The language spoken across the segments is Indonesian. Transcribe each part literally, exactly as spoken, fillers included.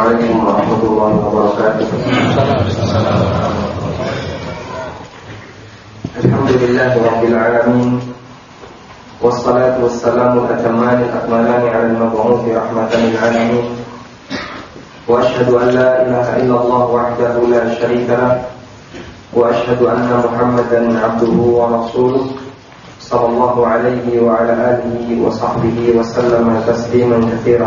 Assalamualaikum warahmatullahi wabarakatuh. Alhamdulillahi rabbil alamin. Wassalatu wassalamu al-atamani al-akmalani ala al-mab'uthi rahmatan lil alamin. Wa ashhadu an la ilaha illallah wahdahu la syarika lah. Wa ashhadu anna Muhammadan abduhu wa rasuluh. Sallallahu alaihi wa ala alihi wa sahbihi wa sallama tasliman katsiran.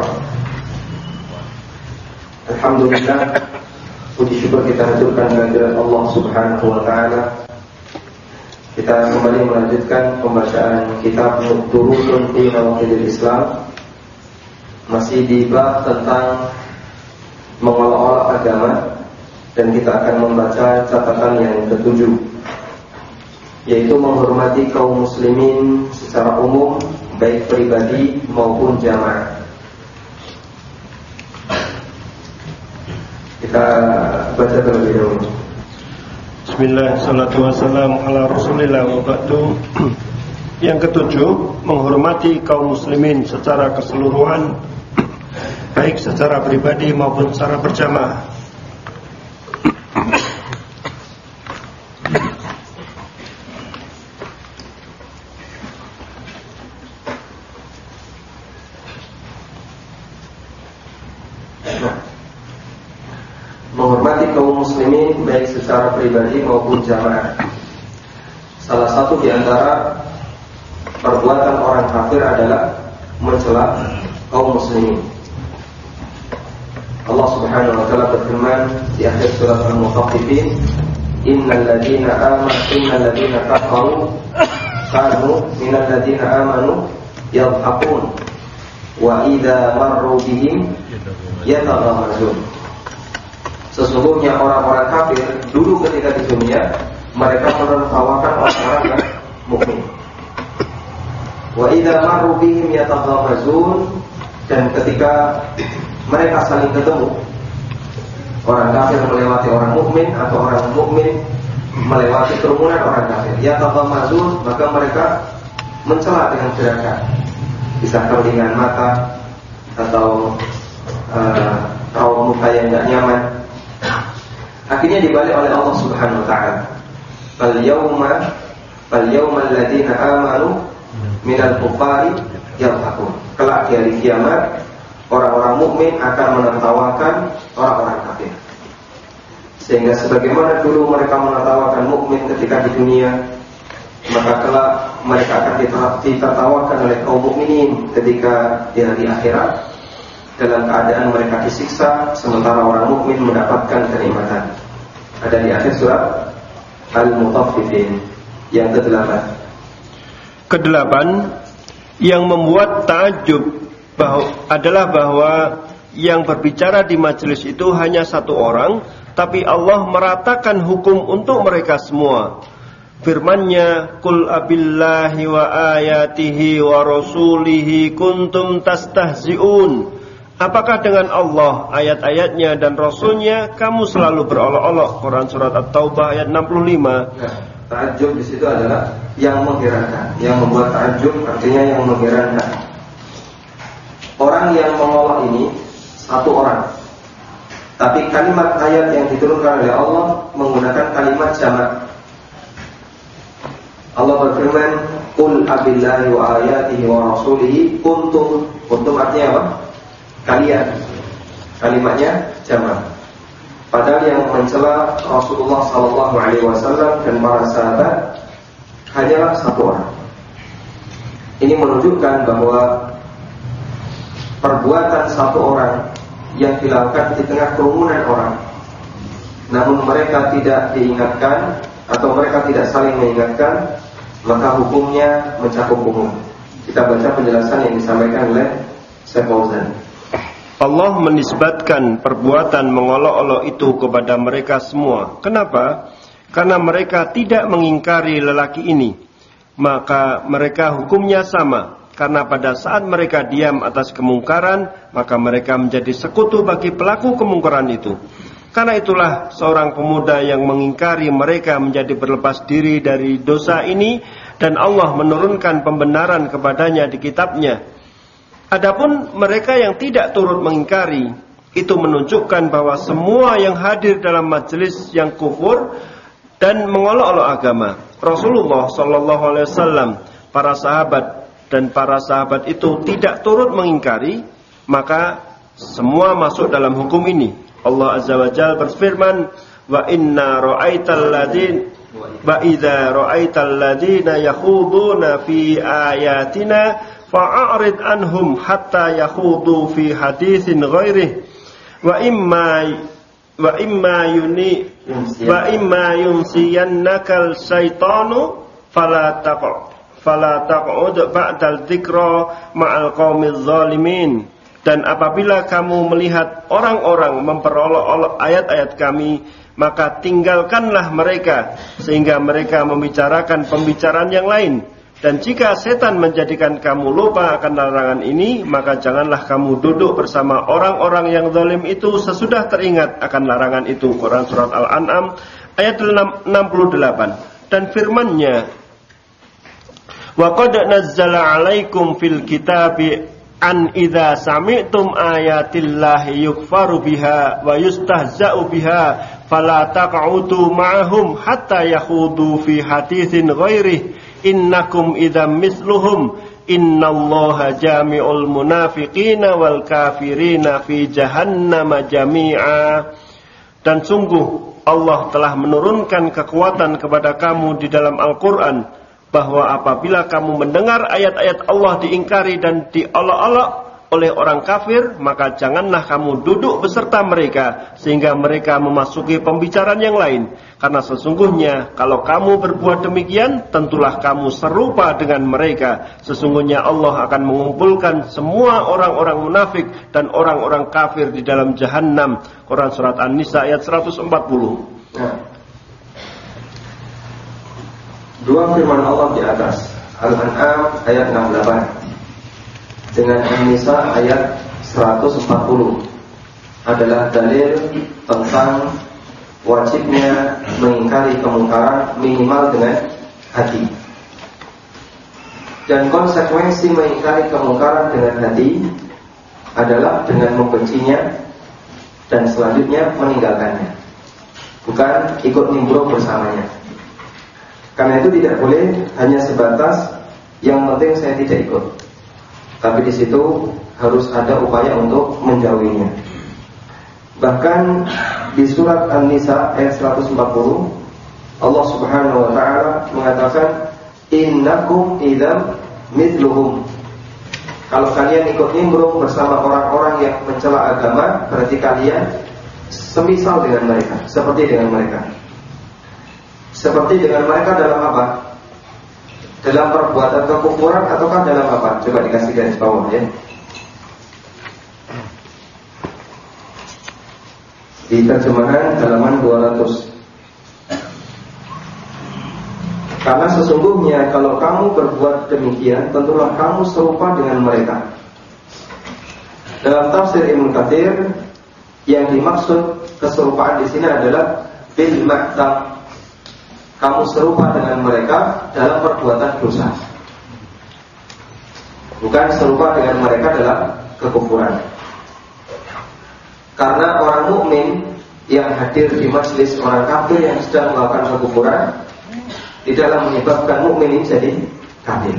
Alhamdulillah, puji syukur kita haturkan kehadirat Allah Subhanahu wa taala. Kita kembali melanjutkan pembacaan kitab Durusun fi Nawaqidil Islam. Masih di bab tentang mengolah-olah agama, dan kita akan membaca catatan yang ketujuh, yaitu menghormati kaum muslimin secara umum, baik pribadi maupun jamaah. Kita baca terlebih dahulu. Bismillah, salatu wassalamu ala rasulillah wa ba'du. Yang ketujuh, menghormati kaum muslimin secara keseluruhan, baik secara pribadi maupun secara berjamaah. Menghormati kaum muslimin baik secara pribadi maupun jamaah. Salah satu di antara perbuatan orang kafir adalah mencela kaum muslimin. Allah Subhanahu wa taala berfirman di akhir surat Al-Mutaffifin, "Innal ladzina amanu innal ladzina kafaru kanu minal ladzina amanu yadhhakun wa idza marru bihim yataghamazun." Sesungguhnya orang-orang kafir dulu ketika di dunia mereka menertawakan orang-orang yang mukmin. Wa idza marru bihim yataghamazun, dan ketika mereka saling ketemu, orang kafir melewati orang mukmin atau orang mukmin melewati kerumunan orang kafir, yataghamazun, maka mereka mencela dengan gerakan, bisa dengan mata atau uh, raut muka yang tidak nyaman. Akhirnya dibalik oleh Allah Subhanahu wa taala. Fal yauma fal yaumal ladzina amanu minal kuffari yadhakun. Kelak di hari kiamat orang-orang mukmin akan menertawakan orang-orang kafir. Sehingga sebagaimana dulu mereka menertawakan mukmin ketika di dunia, maka kelak mereka akan ditertawakan oleh kaum mukminin ketika di hari akhirat, dalam keadaan mereka disiksa sementara orang mukmin mendapatkan kenikmatan. Ada di akhir surat Al-Mutaffifin yang kedelapan. Kedelapan, yang membuat takjub bahwa, adalah bahwa yang berbicara di majelis itu hanya satu orang, tapi Allah meratakan hukum untuk mereka semua. Firman-Nya, "Qul abillahi wa ayatihi wa rasulihi kuntum tastahzi'un." Apakah dengan Allah, ayat-ayatnya dan Rasulnya kamu selalu berolok-olok? Quran surat At-Taubah ayat enam puluh lima. Nah, ta'ajub di situ adalah yang mengherankan. Yang membuat ta'ajub artinya yang mengherankan. Orang yang mengolok ini satu orang, tapi kalimat ayat yang diturunkan oleh Allah menggunakan kalimat jamak. Allah berfirman, "Qul abillahi wa ayatihi wa rasulihi kuntum." Kuntum artinya apa? Kalian. Kalimatnya jamak. Padahal yang mencela Rasulullah sallallahu alaihi wasallam dan para sahabat hanyalah satu orang. Ini menunjukkan bahwa perbuatan satu orang yang dilakukan di tengah kerumunan orang, namun mereka tidak diingatkan atau mereka tidak saling mengingatkan, maka hukumnya mencakup umum. Kita baca penjelasan yang disampaikan oleh Syekh Fauzan. Allah menisbatkan perbuatan mengolok-olok itu kepada mereka semua. Kenapa? Karena mereka tidak mengingkari lelaki ini. Maka mereka hukumnya sama. Karena pada saat mereka diam atas kemungkaran, maka mereka menjadi sekutu bagi pelaku kemungkaran itu. Karena itulah seorang pemuda yang mengingkari mereka menjadi berlepas diri dari dosa ini, dan Allah menurunkan pembenaran kepadanya di kitabnya. Adapun mereka yang tidak turut mengingkari, itu menunjukkan bahwa semua yang hadir dalam majelis yang kufur dan mengolok-olok agama. Rasulullah Shallallahu Alaihi Wasallam, para sahabat dan para sahabat itu tidak turut mengingkari, maka semua masuk dalam hukum ini. Allah Azza wa Jalla berfirman, wa inna ra'aital ladin wa idza ra'aital ladina yakhuduna fi ayatina fa'arid anhum hatta yakhudu fi haditsin ghairihi wa imma wa imma yuni wa imma yunsiyannakal syaitanu fala taq'ud fala taq'ud ba'dal dzikra ma'al qaumiz zalimin. Dan apabila kamu melihat orang-orang memperolok-olok ayat-ayat kami, maka tinggalkanlah mereka sehingga mereka membicarakan pembicaraan yang lain. Dan jika setan menjadikan kamu lupa akan larangan ini, maka janganlah kamu duduk bersama orang-orang yang zalim itu sesudah teringat akan larangan itu. Quran Surat Al-An'am ayat enam puluh delapan. Dan firman-Nya, wa qad nazzala 'alaikum fil kitabi an idza sami'tum ayatillahi yukfaru biha wa yustahza'u biha fala taq'udu ma'ahum hatta yakhudu fi haditsin ghairihi innakum idzam misluhum innallaha jami'ul munafiqina wal kafirina fi jahannam jami'a. Dan sungguh Allah telah menurunkan kekuatan kepada kamu di dalam Al-Qur'an, bahwa apabila kamu mendengar ayat-ayat Allah diingkari dan diolok-olok oleh orang kafir, maka janganlah kamu duduk beserta mereka sehingga mereka memasuki pembicaraan yang lain. Karena sesungguhnya kalau kamu berbuat demikian, tentulah kamu serupa dengan mereka. Sesungguhnya Allah akan mengumpulkan semua orang-orang munafik dan orang-orang kafir di dalam Jahannam. Quran Surat An-Nisa ayat seratus empat puluh. Nah, dua firman Allah di atas, Al-An'am ayat enam puluh delapan dengan An-Nisa ayat seratus empat puluh adalah dalil tentang wajibnya mengingkari kemungkaran minimal dengan hati. Dan konsekuensi mengingkari kemungkaran dengan hati adalah dengan membencinya dan selanjutnya meninggalkannya, bukan ikut nimbrung bersamanya. Karena itu tidak boleh hanya sebatas yang penting saya tidak ikut, tapi di situ harus ada upaya untuk menjauhinya. Bahkan di surat An-Nisa ayat seratus empat puluh Allah Subhanahu wa taala mengatakan innakum idzam mithluhum. Kalau kalian ikut nimbrung bersama orang-orang yang mencela agama, berarti kalian semisal dengan mereka, seperti dengan mereka. Seperti dengan mereka dalam apa? Dalam perbuatan kekufuran ataukah dalam apa? Coba dikasih garis bawah ya. Di terjemahan halaman dua ratus. Karena sesungguhnya kalau kamu berbuat demikian, tentulah kamu serupa dengan mereka. Dalam tafsir Ibnu Katsir, yang dimaksud keserupaan di sini adalah bil ma'tam. Kamu serupa dengan mereka dalam perbuatan dosa, bukan serupa dengan mereka dalam kekufuran. Karena orang mukmin yang hadir di majelis orang kafir yang sedang melakukan kekufuran tidaklah menyebabkan mukmin ini jadi kafir.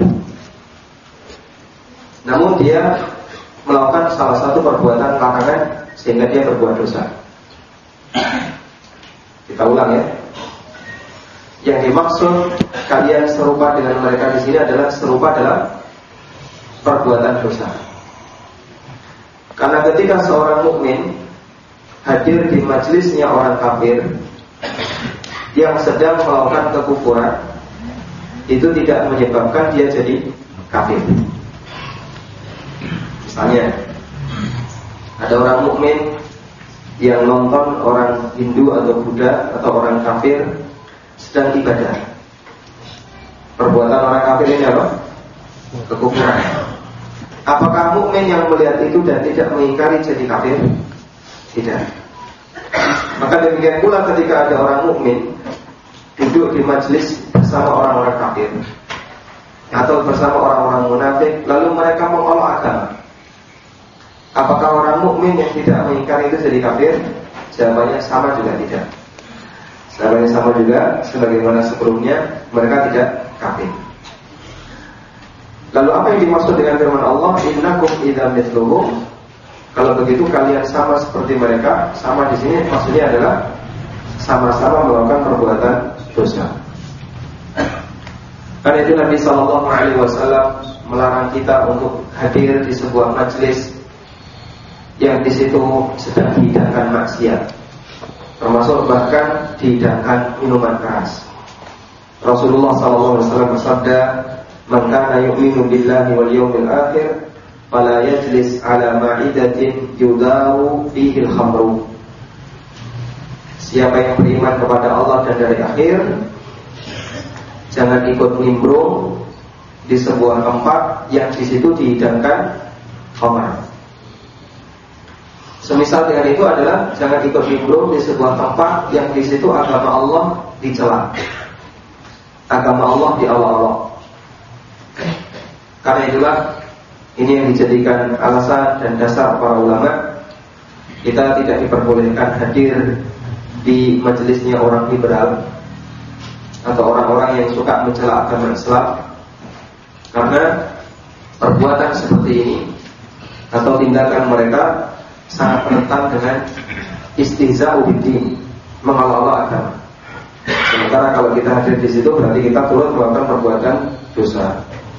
Namun dia melakukan salah satu perbuatan larangan sehingga dia berbuat dosa. Kita ulang ya. Yang dimaksud kalian serupa dengan mereka di sini adalah serupa dalam perbuatan dosa. Karena ketika seorang mukmin hadir di majelisnya orang kafir yang sedang melakukan kekufuran, itu tidak menyebabkan dia jadi kafir. Misalnya, ada orang mukmin yang nonton orang Hindu atau Buddha atau orang kafir sedang ibadah. Perbuatan orang kafir ini apa? Kekufuran. Apakah mukmin yang melihat itu dan tidak mengingkari jadi kafir? Tidak. Maka demikian pula ketika ada orang mukmin duduk di majelis bersama orang-orang kafir atau bersama orang-orang munafik, lalu mereka mengolok agama. Apakah orang mukmin yang tidak mengingkari itu jadi kafir? Jawabannya sama juga tidak. Jawabannya sama juga, sebagaimana sebelumnya mereka tidak kafir. Lalu apa yang dimaksud dengan firman Allah, innakum idza mithluhum? Kalau begitu kalian sama seperti mereka. Sama di sini maksudnya adalah sama-sama melakukan perbuatan dosa. Karena itu Nabi Shallallahu Alaihi Wasallam melarang kita untuk hadir di sebuah majelis yang di situ sedang dihidangkan maksiat, termasuk bahkan dihidangkan minuman keras. Rasulullah Shallallahu Alaihi Wasallam bersabda, "Man kana yu'minu billahi wal yawmil akhir, fala yajlis ala ma'idatin yudaru fihi al-khamru." Siapa yang beriman kepada Allah dan dari akhir, jangan ikut nimbrung di sebuah tempat yang di situ dihidangkan khamar. Semisal dengan itu adalah jangan ikut nimbrung di sebuah tempat yang di situ agama Allah dicela, agama Allah diolok-olok. Karena itulah ini yang dijadikan alasan dan dasar para ulama, kita tidak diperbolehkan hadir di majelisnya orang liberal atau orang-orang yang suka mencela agama Islam, karena perbuatan seperti ini atau tindakan mereka sangat rentan dengan istihza'u bid-din, mengolok-olok agama. Sementara kalau kita hadir di situ berarti kita turut melakukan perbuatan dosa.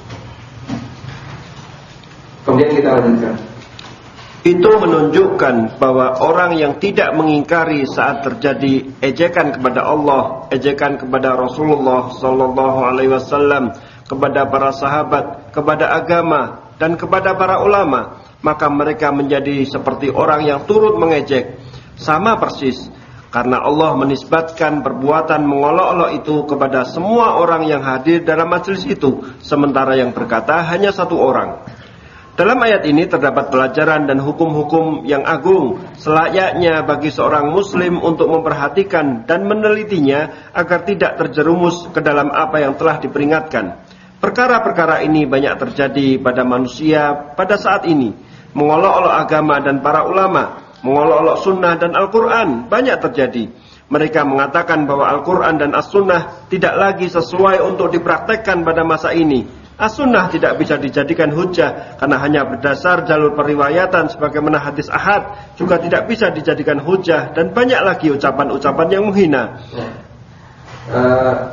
Kemudian kita lanjutkan. Itu menunjukkan bahwa orang yang tidak mengingkari saat terjadi ejekan kepada Allah, ejekan kepada Rasulullah Sallallahu Alaihi Wasallam, kepada para sahabat, kepada agama, dan kepada para ulama, maka mereka menjadi seperti orang yang turut mengejek. Sama persis, karena Allah menisbatkan perbuatan mengolok-olok itu kepada semua orang yang hadir dalam majelis itu, sementara yang berkata hanya satu orang. Dalam ayat ini terdapat pelajaran dan hukum-hukum yang agung, selayaknya bagi seorang muslim untuk memperhatikan dan menelitinya agar tidak terjerumus ke dalam apa yang telah diperingatkan. Perkara-perkara ini banyak terjadi pada manusia pada saat ini. Mengolok-olok agama dan para ulama, mengolok-olok sunnah dan Al-Quran banyak terjadi. Mereka mengatakan bahwa Al-Quran dan As-Sunnah tidak lagi sesuai untuk dipraktekkan pada masa ini. As-Sunnah tidak bisa dijadikan hujah karena hanya berdasar jalur periwayatan sebagaimana hadis ahad, juga tidak bisa dijadikan hujah, dan banyak lagi ucapan-ucapan yang menghina. uh,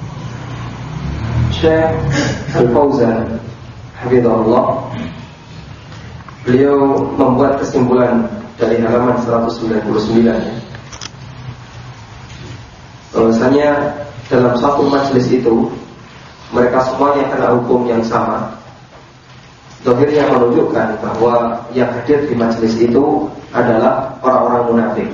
Syekh Al-Fauzan hafizahullah, beliau membuat kesimpulan dari halaman seratus sembilan puluh sembilan, bahwasanya dalam satu majelis itu mereka semuanya kena hukum yang sama. Zahirnya menunjukkan bahwa yang hadir di majelis itu adalah orang-orang munafik.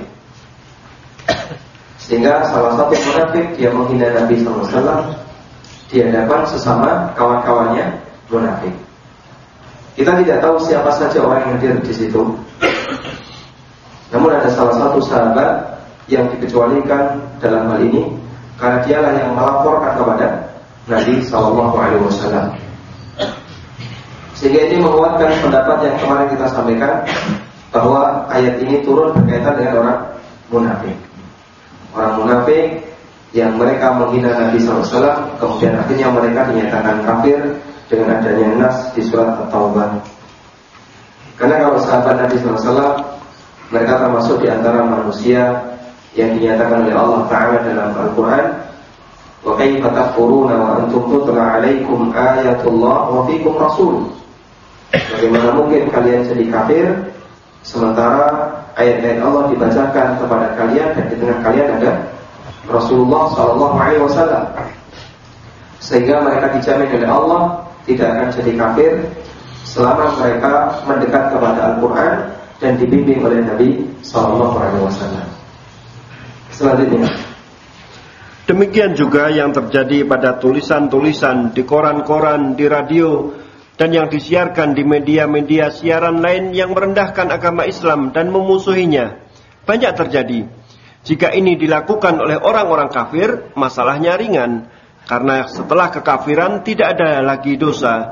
Sehingga salah satu munafik dia menghina Nabi sallallahu alaihi wasallam di hadapan sesama kawan-kawannya munafik. Kita tidak tahu siapa saja orang yang hadir di situ. Namun ada salah satu sahabat yang dikecualikan dalam hal ini, karena dialah yang melaporkan kepada Nabi Sallallahu Alaihi Wasallam. Sehingga ini menguatkan pendapat yang kemarin kita sampaikan, bahwa ayat ini turun berkaitan dengan orang munafik. Orang munafik yang mereka menghina Nabi Sallallahu Alaihi Wasallam, kemudian akhirnya mereka dinyatakan kafir dengan adanya nas di surat At-Taubah. Karena kalau sahabat Nabi Sallallahu Alaihi Wasallam, mereka termasuk di antara manusia yang dinyatakan oleh Allah Ta'ala dalam Al-Quran, wa kaifa takfuruna wa antum tutla alaikum ayatullah wa fikum rasul. Bagaimana mungkin kalian jadi kafir sementara ayat-ayat Allah dibacakan kepada kalian dan di tengah kalian ada Rasulullah sallallahu alaihi wasallam. Sehingga mereka dijamin oleh Allah tidak akan jadi kafir selama mereka mendekat kepada Al-Quran dan dibimbing oleh Nabi sallallahu alaihi wasallam. Selanjutnya, demikian juga yang terjadi pada tulisan-tulisan di koran-koran, di radio, dan yang disiarkan di media-media siaran lain yang merendahkan agama Islam dan memusuhinya. Banyak terjadi. Jika ini dilakukan oleh orang-orang kafir, masalahnya ringan, karena setelah kekafiran tidak ada lagi dosa.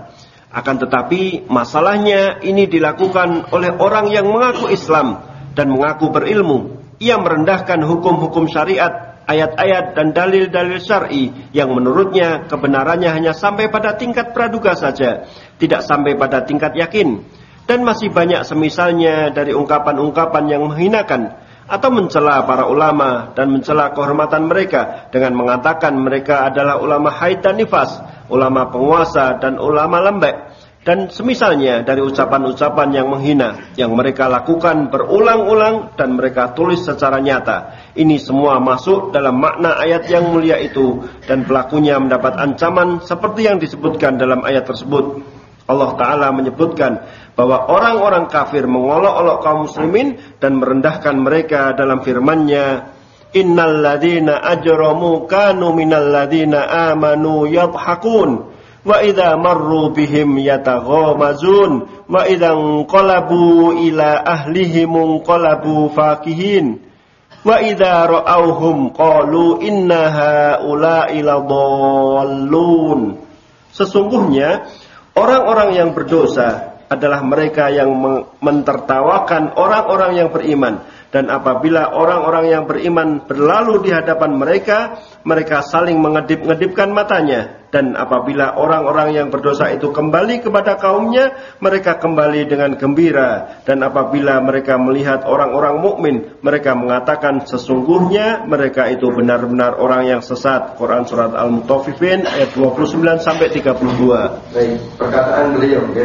Akan tetapi masalahnya ini dilakukan oleh orang yang mengaku Islam dan mengaku berilmu. Ia merendahkan hukum-hukum syariat, ayat-ayat dan dalil-dalil syar'i yang menurutnya kebenarannya hanya sampai pada tingkat praduga saja, tidak sampai pada tingkat yakin. Dan masih banyak semisalnya dari ungkapan-ungkapan yang menghinakan atau mencela para ulama dan mencela kehormatan mereka dengan mengatakan mereka adalah ulama haid dan nifas, ulama penguasa dan ulama lembek, dan semisalnya dari ucapan-ucapan yang menghina yang mereka lakukan berulang-ulang dan mereka tulis secara nyata. Ini semua masuk dalam makna ayat yang mulia itu, dan pelakunya mendapat ancaman seperti yang disebutkan dalam ayat tersebut. Allah Ta'ala menyebutkan bahwa orang-orang kafir mengolok-olok kaum muslimin dan merendahkan mereka dalam firman-Nya, innal ladzina ajramu kanu minal ladzina amanu yadhakun wa idza marru bihim yataghamazun wa idza qalabu ila ahlihim qalabu fakihin wa idza ra'awhum qalu inna haula'i ladallun. Sesungguhnya orang-orang yang berdosa adalah mereka yang mentertawakan orang-orang yang beriman. Dan apabila orang-orang yang beriman berlalu di hadapan mereka, mereka saling mengedip-ngedipkan matanya. Dan apabila orang-orang yang berdosa itu kembali kepada kaumnya, mereka kembali dengan gembira. Dan apabila mereka melihat orang-orang mukmin, mereka mengatakan sesungguhnya mereka itu benar-benar orang yang sesat. Quran surat Al-Mutaffifin ayat dua puluh sembilan sampai tiga puluh dua. Baik, perkataan beliau ya.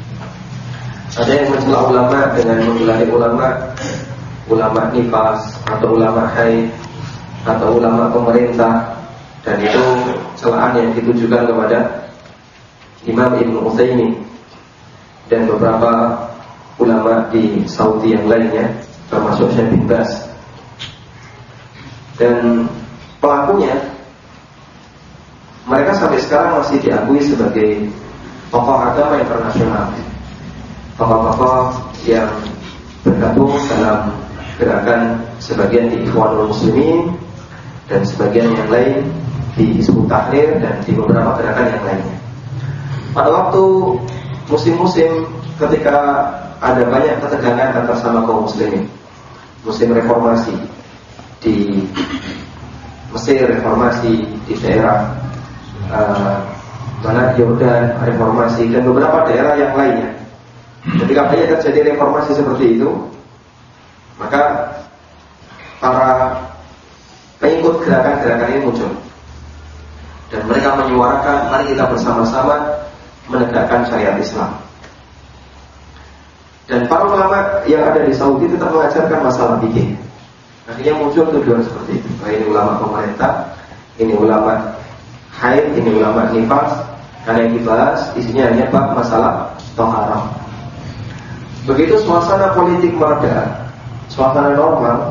Ada yang mencela ulama dengan menggelari ulama ulama nifas atau ulama haid atau ulama pemerintah, dan itu celaan yang ditujukan kepada Imam Ibnu Utsaimin dan beberapa ulama di Saudi yang lainnya, termasuk Syekh bin Baz. Dan pelakunya mereka sampai sekarang masih diakui sebagai tokoh agama internasional, tokoh-tokoh yang bergabung dalam gerakan sebagian di Ikhwanul Muslimin dan sebagian yang lain di Hizbut Tahrir dan di beberapa gerakan yang lainnya. Pada waktu musim-musim ketika ada banyak ketegangan antar sama kaum muslimin, musim reformasi di Mesir, reformasi di daerah uh, mana Yordan, reformasi dan beberapa daerah yang lainnya. Ketika banyak terjadi reformasi seperti itu, maka para pengikut gerakan-gerakan ini muncul dan mereka menyuarakan, mari kita bersama-sama menegakkan syariat Islam. Dan para ulama yang ada di Saudi tetap mengajarkan masalah fikih. Akhirnya muncul tuduhan seperti itu. Nah, ini ulama pemerintah, ini ulama haid, ini ulama nifas. Karena yang dibahas isinya hanya bab masalah toharah. Begitu suasana politik mereda, suasana normal,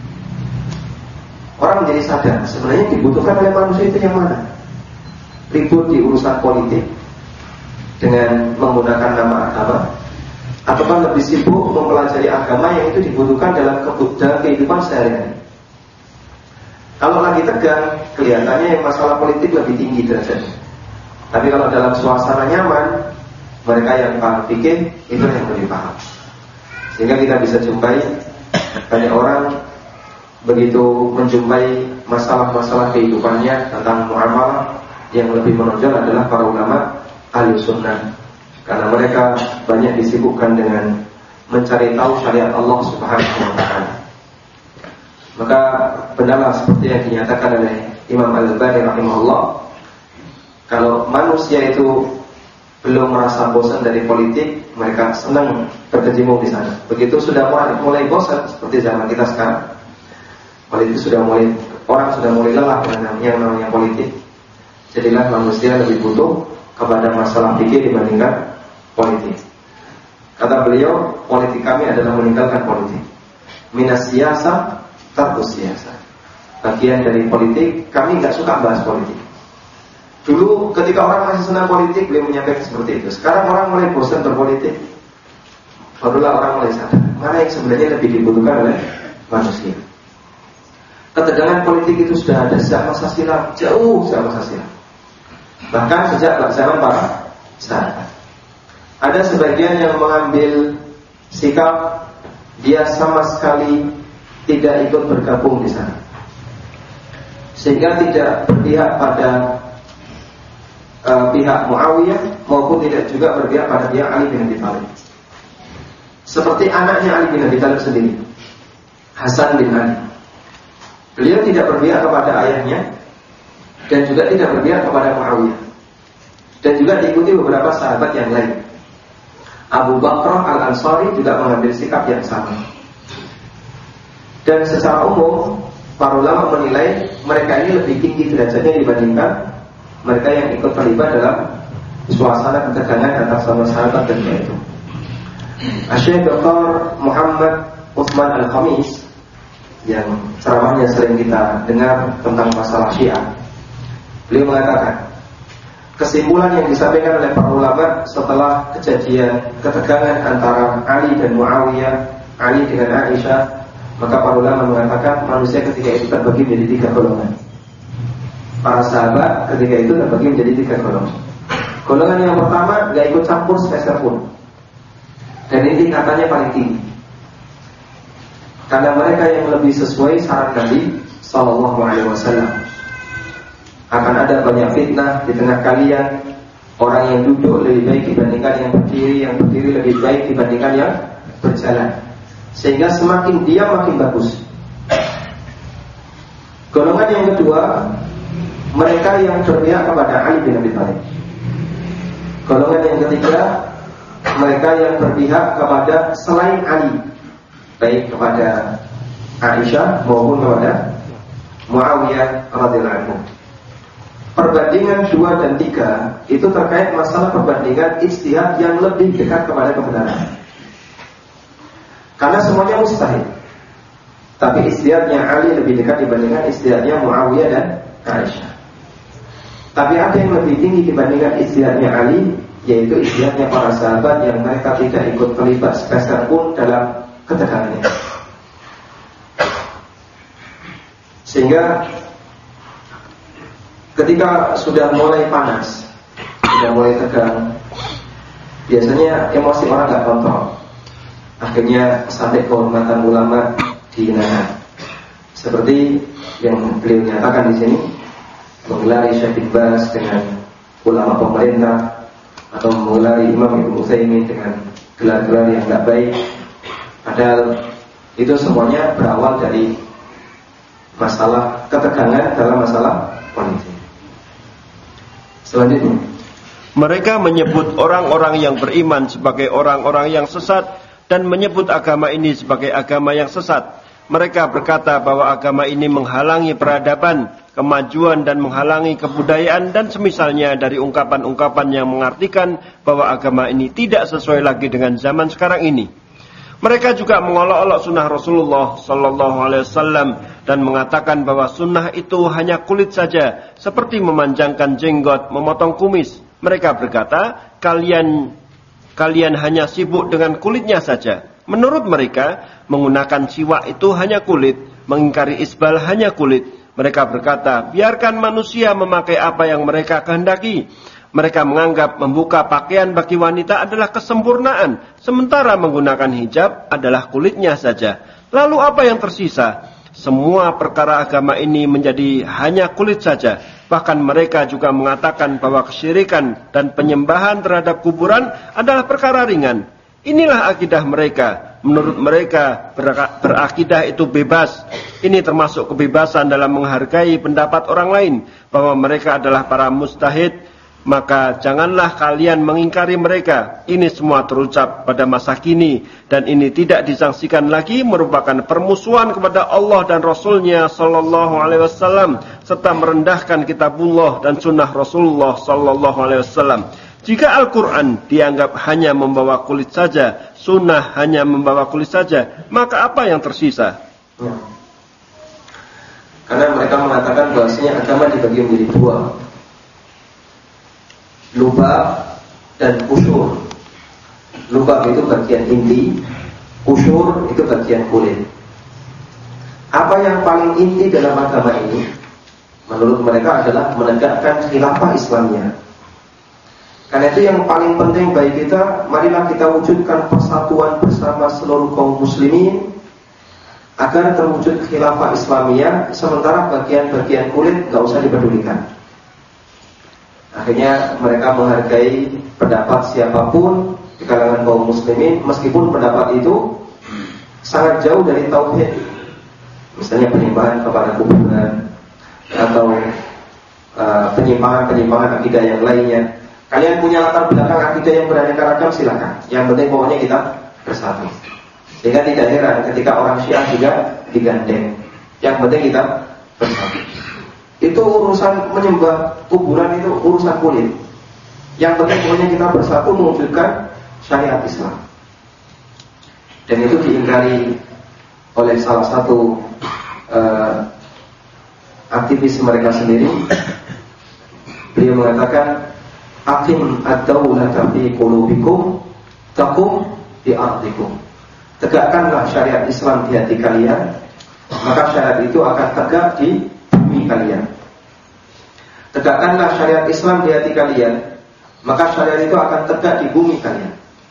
orang menjadi sadar sebenarnya dibutuhkan oleh manusia itu yang mana? Ribut di urusan politik dengan menggunakan nama agama, ataukah lebih sibuk mempelajari agama yang itu dibutuhkan dalam kehidupan sehari-hari? Kalau lagi tegang, kelihatannya yang masalah politik lebih tinggi derajatnya. Tapi kalau dalam suasana nyaman, mereka yang paham fikih itu yang lebih paham. Sehingga kita bisa jumpai banyak orang begitu menjumpai masalah-masalah kehidupannya tentang muamalah, yang lebih menonjol adalah para ulama ahli sunnah, karena mereka banyak disibukkan dengan mencari tahu syariat Allah Subhanahu wa taala. Maka benarlah seperti yang dinyatakan oleh Imam Al-Albani rahimahullah, kalau manusia itu belum merasa bosan dari politik, mereka senang berkecimpung di sana. Begitu sudah mulai, mulai bosan seperti zaman kita sekarang, politik sudah mulai, orang sudah mulai lelah dengan yang namanya politik. Jadilah manusia lebih butuh kepada masalah fikih dibandingkan politik. Kata beliau, politik kami adalah meninggalkan politik. Minas siyasa, tarkus siyasa. Bagian dari politik, kami nggak suka bahas politik. Dulu ketika orang masih senang politik, beliau menyampaikan seperti itu. Sekarang orang mulai bosan berpolitik, barulah orang mulai sadar mana yang sebenarnya lebih dibutuhkan oleh manusia. Ketegangan politik itu sudah ada sejak masa silam, jauh sejak masa silam. Bahkan sejak zaman para sahabat. Ada sebagian yang mengambil sikap dia sama sekali tidak ikut bergabung di sana, sehingga tidak berpihak pada uh, pihak Muawiyah maupun tidak juga berpihak pada pihak Ali bin Abi Thalib. Seperti anaknya Ali bin Abi Thalib sendiri, Hasan bin Ali. Beliau tidak berpihak kepada ayahnya dan juga tidak berpihak kepada Muawiyah, dan juga diikuti beberapa sahabat yang lain. Abu Bakar Al-Ansari juga mengambil sikap yang sama. Dan secara umum para ulama menilai mereka ini lebih tinggi derajatnya dibandingkan mereka yang ikut terlibat dalam suasana ketegangan antara sama sahabat dan itu. Syekh Doktor Muhammad Utsman Al-Khamis yang ceramahnya sering kita dengar tentang masalah Syiah, beliau mengatakan kesimpulan yang disampaikan oleh para ulama setelah kejadian ketegangan antara Ali dan Muawiyah, Ali dengan Aisyah, maka para ulama mengatakan manusia ketika itu terbagi menjadi tiga golongan. Para sahabat ketika itu terbagi menjadi tiga golongan. Golongan yang pertama gak ikut campur sepeser pun, dan ini tingkatannya paling tinggi, karena mereka yang lebih sesuai saran Nabi Sallallahu Alaihi Wasallam. Akan ada banyak fitnah di tengah kalian. Orang yang duduk lebih baik dibandingkan yang berdiri, yang berdiri lebih baik dibandingkan yang berjalan, sehingga semakin dia makin bagus. Golongan yang kedua, mereka yang berpihak kepada Ali bin Abi Thalib. Golongan yang ketiga, mereka yang berpihak kepada selain Ali, baik kepada Aisyah maupun kepada Muawiyah radhiyallahu anhu. Perbandingan dua dan tiga itu terkait masalah perbandingan ijtihad yang lebih dekat kepada kebenaran, karena semuanya mustahil. Tapi ijtihadnya Ali lebih dekat dibandingkan ijtihadnya Muawiyah dan Aisyah. Tapi ada yang lebih tinggi dibandingkan ijtihadnya Ali, yaitu ijtihadnya para sahabat yang mereka tidak ikut terlibat sepeser pun dalam ketegangannya. Sehingga ketika sudah mulai panas, sudah mulai tegang, biasanya emosi orang gak kontrol. Akhirnya sampai kehormatan ulama dihinakan. Seperti yang beliau nyatakan di sini, menggelari Syekh bin Baz dengan ulama pemerintah, atau menggelari Imam Ibnu Utsaimin dengan gelar-gelar yang gak baik. Padahal itu semuanya berawal dari masalah ketegangan dalam masalah politik. Selanjutnya, mereka menyebut orang-orang yang beriman sebagai orang-orang yang sesat dan menyebut agama ini sebagai agama yang sesat. Mereka berkata bahwa agama ini menghalangi peradaban, kemajuan dan menghalangi kebudayaan dan semisalnya dari ungkapan-ungkapan yang mengartikan bahwa agama ini tidak sesuai lagi dengan zaman sekarang ini. Mereka juga mengolok-olok sunnah Rasulullah Sallallahu Alaihi Wasallam dan mengatakan bahwa sunnah itu hanya kulit saja, seperti memanjangkan jenggot, memotong kumis. Mereka berkata, kalian kalian hanya sibuk dengan kulitnya saja. Menurut mereka, menggunakan siwak itu hanya kulit, mengingkari isbal hanya kulit. Mereka berkata, biarkan manusia memakai apa yang mereka kehendaki. Mereka menganggap membuka pakaian bagi wanita adalah kesempurnaan, sementara menggunakan hijab adalah kulitnya saja. Lalu apa yang tersisa? Semua perkara agama ini menjadi hanya kulit saja. Bahkan mereka juga mengatakan bahwa kesyirikan dan penyembahan terhadap kuburan adalah perkara ringan. Inilah akidah mereka. Menurut mereka, berakidah itu bebas. Ini termasuk kebebasan dalam menghargai pendapat orang lain, bahwa mereka adalah para mujtahid. Maka janganlah kalian mengingkari mereka. Ini semua terucap pada masa kini, dan ini tidak disangsikan lagi merupakan permusuhan kepada Allah dan Rasulnya Sallallahu Alaihi Wasallam, serta merendahkan kitabullah dan sunnah Rasulullah Sallallahu Alaihi Wasallam. Jika Al-Quran dianggap hanya membawa kulit saja, sunnah hanya membawa kulit saja, maka apa yang tersisa? Ya. Karena mereka mengatakan bahwasanya agama dibagi menjadi dua, lubab dan usyur. Lubab itu bagian inti, usyur itu bagian kulit. Apa yang paling inti dalam agama ini menurut mereka adalah menegakkan khilafah Islamnya. Karena itu yang paling penting bagi kita, marilah kita wujudkan persatuan bersama seluruh kaum muslimin agar terwujud khilafah Islamiyah, sementara bagian-bagian kulit nggak usah dipedulikan. Akhirnya mereka menghargai pendapat siapapun di kalangan kaum muslimin, meskipun pendapat itu sangat jauh dari tauhid. Misalnya penyimpangan kepada kuburan atau uh, penyimpangan-penyimpangan akidah yang lainnya. Kalian punya latar belakang akidah yang beraneka ragam, silakan. Yang penting pokoknya kita bersatu. Sehingga tidak heran ketika orang Syiah juga digandeng. Yang penting kita bersatu. Itu urusan menyembah kuburan, itu urusan kulit. Yang penting pokoknya kita bersatu mewujudkan syariat Islam. Dan itu diingkari oleh salah satu uh, aktivis mereka sendiri. Beliau mengatakan, Aqim ad-dawlata fi qulubikum taqum bi ardikum. Tegakkanlah syariat Islam di hati kalian, maka syariat itu akan tegak di bumi kalian. Tegakkanlah syariat Islam di hati kalian, maka syariat itu akan tegak di bumi kalian.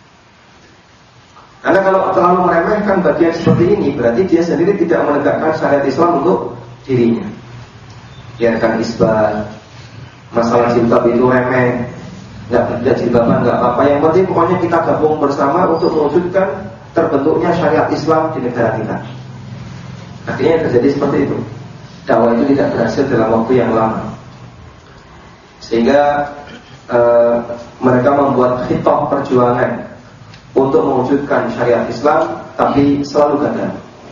Karena kalau terlalu meremehkan bagian seperti ini, berarti dia sendiri tidak menegakkan syariat Islam untuk dirinya. Biarkan isbal, masalah jilbab itu remeh, nggak tidak jilbaban nggak apa-apa. Yang penting pokoknya kita gabung bersama untuk mewujudkan terbentuknya syariat Islam di negara kita. Akhirnya terjadi seperti itu. Dakwah itu tidak berhasil dalam waktu yang lama, sehingga uh, mereka membuat khitah perjuangan untuk mewujudkan syariat Islam, tapi selalu gagal.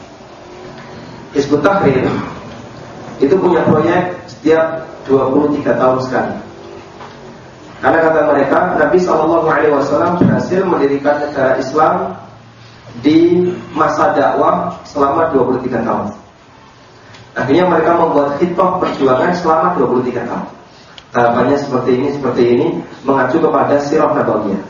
Hizbut Tahrir itu punya proyek setiap dua puluh tiga tahun sekali. Karena kata mereka, Nabi shallallahu alaihi wasallam berhasil mendirikan negara Islam di masa dakwah selama dua puluh tiga tahun. Akhirnya mereka membuat khitah perjuangan selama dua puluh tiga tahun. Tahapannya seperti ini, seperti ini, mengacu kepada sirah nabawiyah.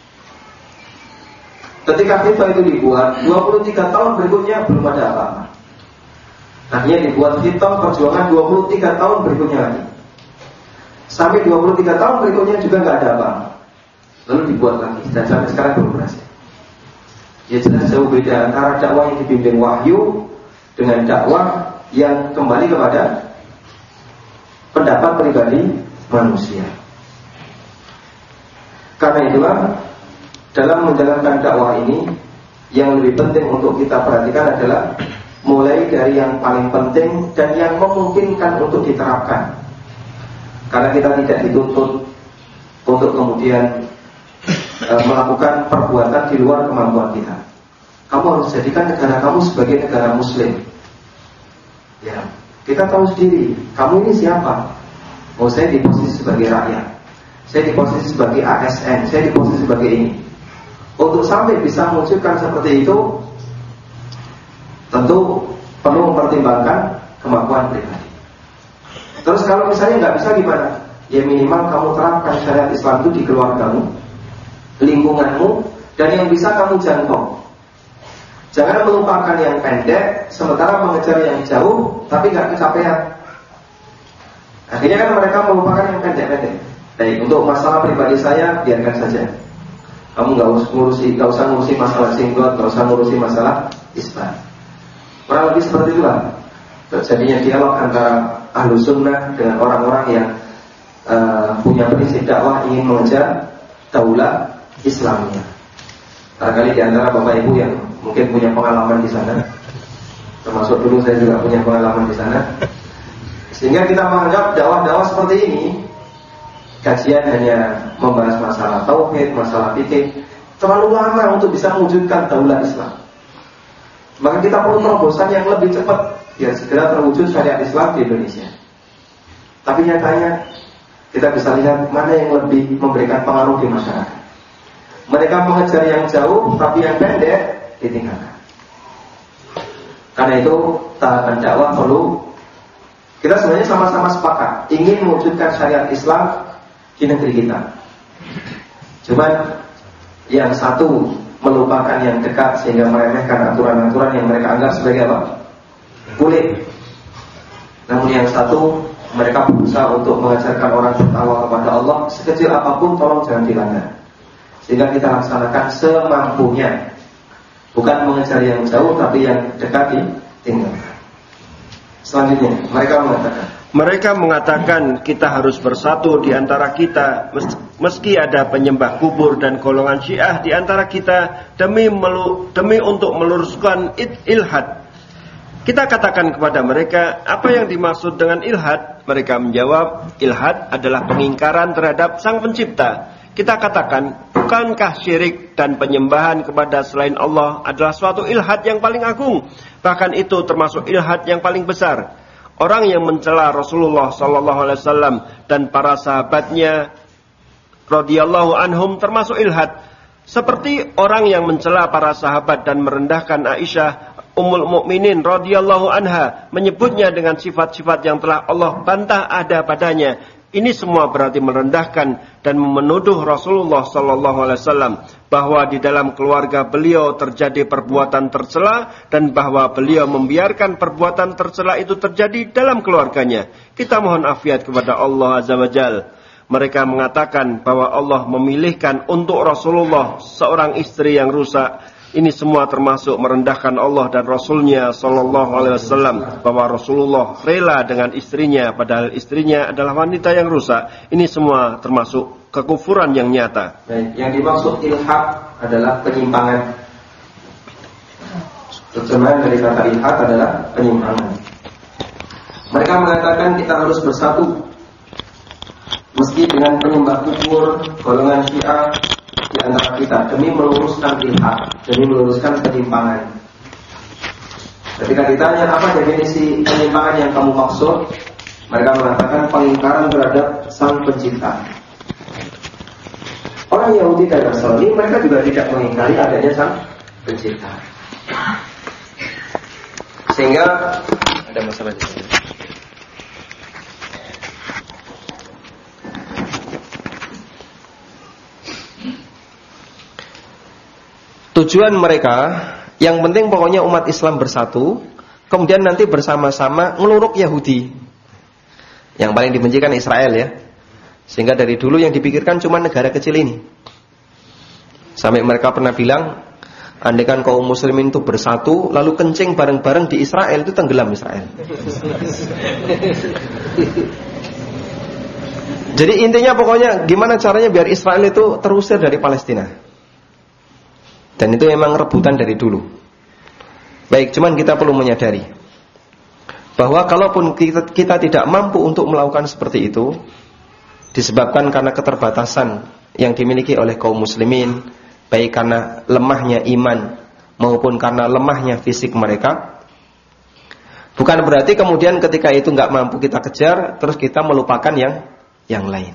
Ketika khitah itu dibuat, dua puluh tiga tahun berikutnya belum ada apa-apa. Akhirnya dibuat khitah perjuangan dua puluh tiga tahun berikutnya lagi. Sampai dua puluh tiga tahun berikutnya juga nggak ada apa-apa. Lalu dibuat lagi, dan sampai sekarang belum berhasil. Ya jelas jauh beda antara dakwah yang dibimbing wahyu dengan dakwah yang kembali kepada pendapat pribadi manusia. Karena itulah dalam menjalankan dakwah ini, yang lebih penting untuk kita perhatikan adalah mulai dari yang paling penting dan yang memungkinkan untuk diterapkan. Karena kita tidak dituntut untuk kemudian e, melakukan perbuatan di luar kemampuan kita. Kamu harus jadikan negara kamu sebagai negara muslim. Ya, kita tahu sendiri, kamu ini siapa? Oh, saya di posisi sebagai rakyat, saya di posisi sebagai A S N, saya di posisi sebagai ini. Untuk sampai bisa mewujudkan seperti itu, tentu perlu mempertimbangkan kemampuan pribadi. Terus kalau misalnya nggak bisa gimana? Ya minimal kamu terapkan syariat Islam itu di keluargamu, lingkunganmu, dan yang bisa kamu jangkau. Jangan melupakan yang pendek, sementara mengejar yang jauh, tapi nggak kecapean. Akhirnya kan mereka melupakan yang pendek-pendek. Baik, untuk masalah pribadi saya biarkan saja. Kamu nggak usah ngurusi, nggak usah ngurusi masalah singgot, nggak usah ngurusi masalah isbat. Kurang lebih seperti itulah terjadinya dialog antara ahlu sunnah dengan orang-orang yang uh, punya prinsip dakwah ingin mengejar daulah Islamnya. Barangkali di antara bapak ibu yang mungkin punya pengalaman di sana, termasuk dulu saya juga punya pengalaman di sana, sehingga kita menganggap dakwah-dakwah seperti ini kajian hanya membahas masalah tauhid, masalah fikih, terlalu lama untuk bisa mewujudkan daulah Islam. Maka kita perlu terobosan yang lebih cepat biar segera terwujud syariat Islam di Indonesia. Tapi nyatanya kita bisa lihat mana yang lebih memberikan pengaruh di masyarakat. Mereka mengejar yang jauh, tapi yang pendek ditinggalkan. Karena itu tahapan dakwah perlu, kita sebenarnya sama-sama sepakat ingin mewujudkan syariat Islam di negeri kita. Cuman yang satu melupakan yang dekat sehingga meremehkan aturan-aturan yang mereka anggap sebagai apa? Kulit. Namun yang satu mereka berusaha untuk mengajarkan orang bertakwa kepada Allah, sekecil apapun tolong jangan dilanggar. Sehingga kita laksanakan semampunya. Bukan mengejar yang jauh, tapi yang dekat ditinggalkan. Selanjutnya, mereka mengatakan Mereka mengatakan kita harus bersatu di antara kita, meski ada penyembah kubur dan golongan Syiah di antara kita, demi melu, demi untuk meluruskan ilhad. Kita katakan kepada mereka, apa yang dimaksud dengan ilhad? Mereka menjawab, ilhad adalah pengingkaran terhadap Sang Pencipta. Kita katakan, bukankah syirik dan penyembahan kepada selain Allah adalah suatu ilhad yang paling agung? Bahkan itu termasuk ilhad yang paling besar. Orang yang mencela Rasulullah sallallahu alaihi wasallam dan para sahabatnya radhiyallahu anhum termasuk ilhad. Seperti orang yang mencela para sahabat dan merendahkan Aisyah Ummul Mukminin radhiyallahu anha, menyebutnya dengan sifat-sifat yang telah Allah bantah ada padanya. Ini semua berarti merendahkan dan menuduh Rasulullah sallallahu alaihi wasallam bahwa di dalam keluarga beliau terjadi perbuatan tercela dan bahwa beliau membiarkan perbuatan tercela itu terjadi dalam keluarganya. Kita mohon afiat kepada Allah Azza wa Jalla. Mereka mengatakan bahwa Allah memilihkan untuk Rasulullah seorang istri yang rusak. Ini semua termasuk merendahkan Allah dan Rasulnya sallallahu alaihi wasallam, bahwa Rasulullah rela dengan istrinya padahal istrinya adalah wanita yang rusak. Ini semua termasuk kekufuran yang nyata. Baik, yang dimaksud ilhad adalah penyimpangan. Terjemahan dari kata ilhad adalah penyimpangan. Mereka mengatakan kita harus bersatu meski dengan penyembah kubur, golongan Syiah di antara kita, demi meluruskan ilhad, demi meluruskan penyimpangan. Ketika ditanya apa definisi penyimpangan yang kamu maksud, mereka mengatakan pengingkaran terhadap Sang Pencipta. Orang Yahudi dan Nasrani mereka juga tidak mengingkari adanya Sang Pencipta. Sehingga ada masalah di sini. Tujuan mereka yang penting pokoknya umat Islam bersatu, kemudian nanti bersama-sama ngeluruk Yahudi. Yang paling dibenci kan Israel ya. Sehingga dari dulu yang dipikirkan cuma negara kecil ini. Sampai mereka pernah bilang, andaikan kaum muslimin itu bersatu lalu kencing bareng-bareng di Israel, itu tenggelam Israel. Jadi intinya pokoknya gimana caranya biar Israel itu terusir dari Palestina. Dan itu memang rebutan dari dulu. Baik, cuman kita perlu menyadari bahwa kalaupun kita, kita tidak mampu untuk melakukan seperti itu, disebabkan karena keterbatasan yang dimiliki oleh kaum muslimin, baik karena lemahnya iman maupun karena lemahnya fisik mereka, bukan berarti kemudian ketika itu nggak mampu kita kejar, terus kita melupakan yang yang lain.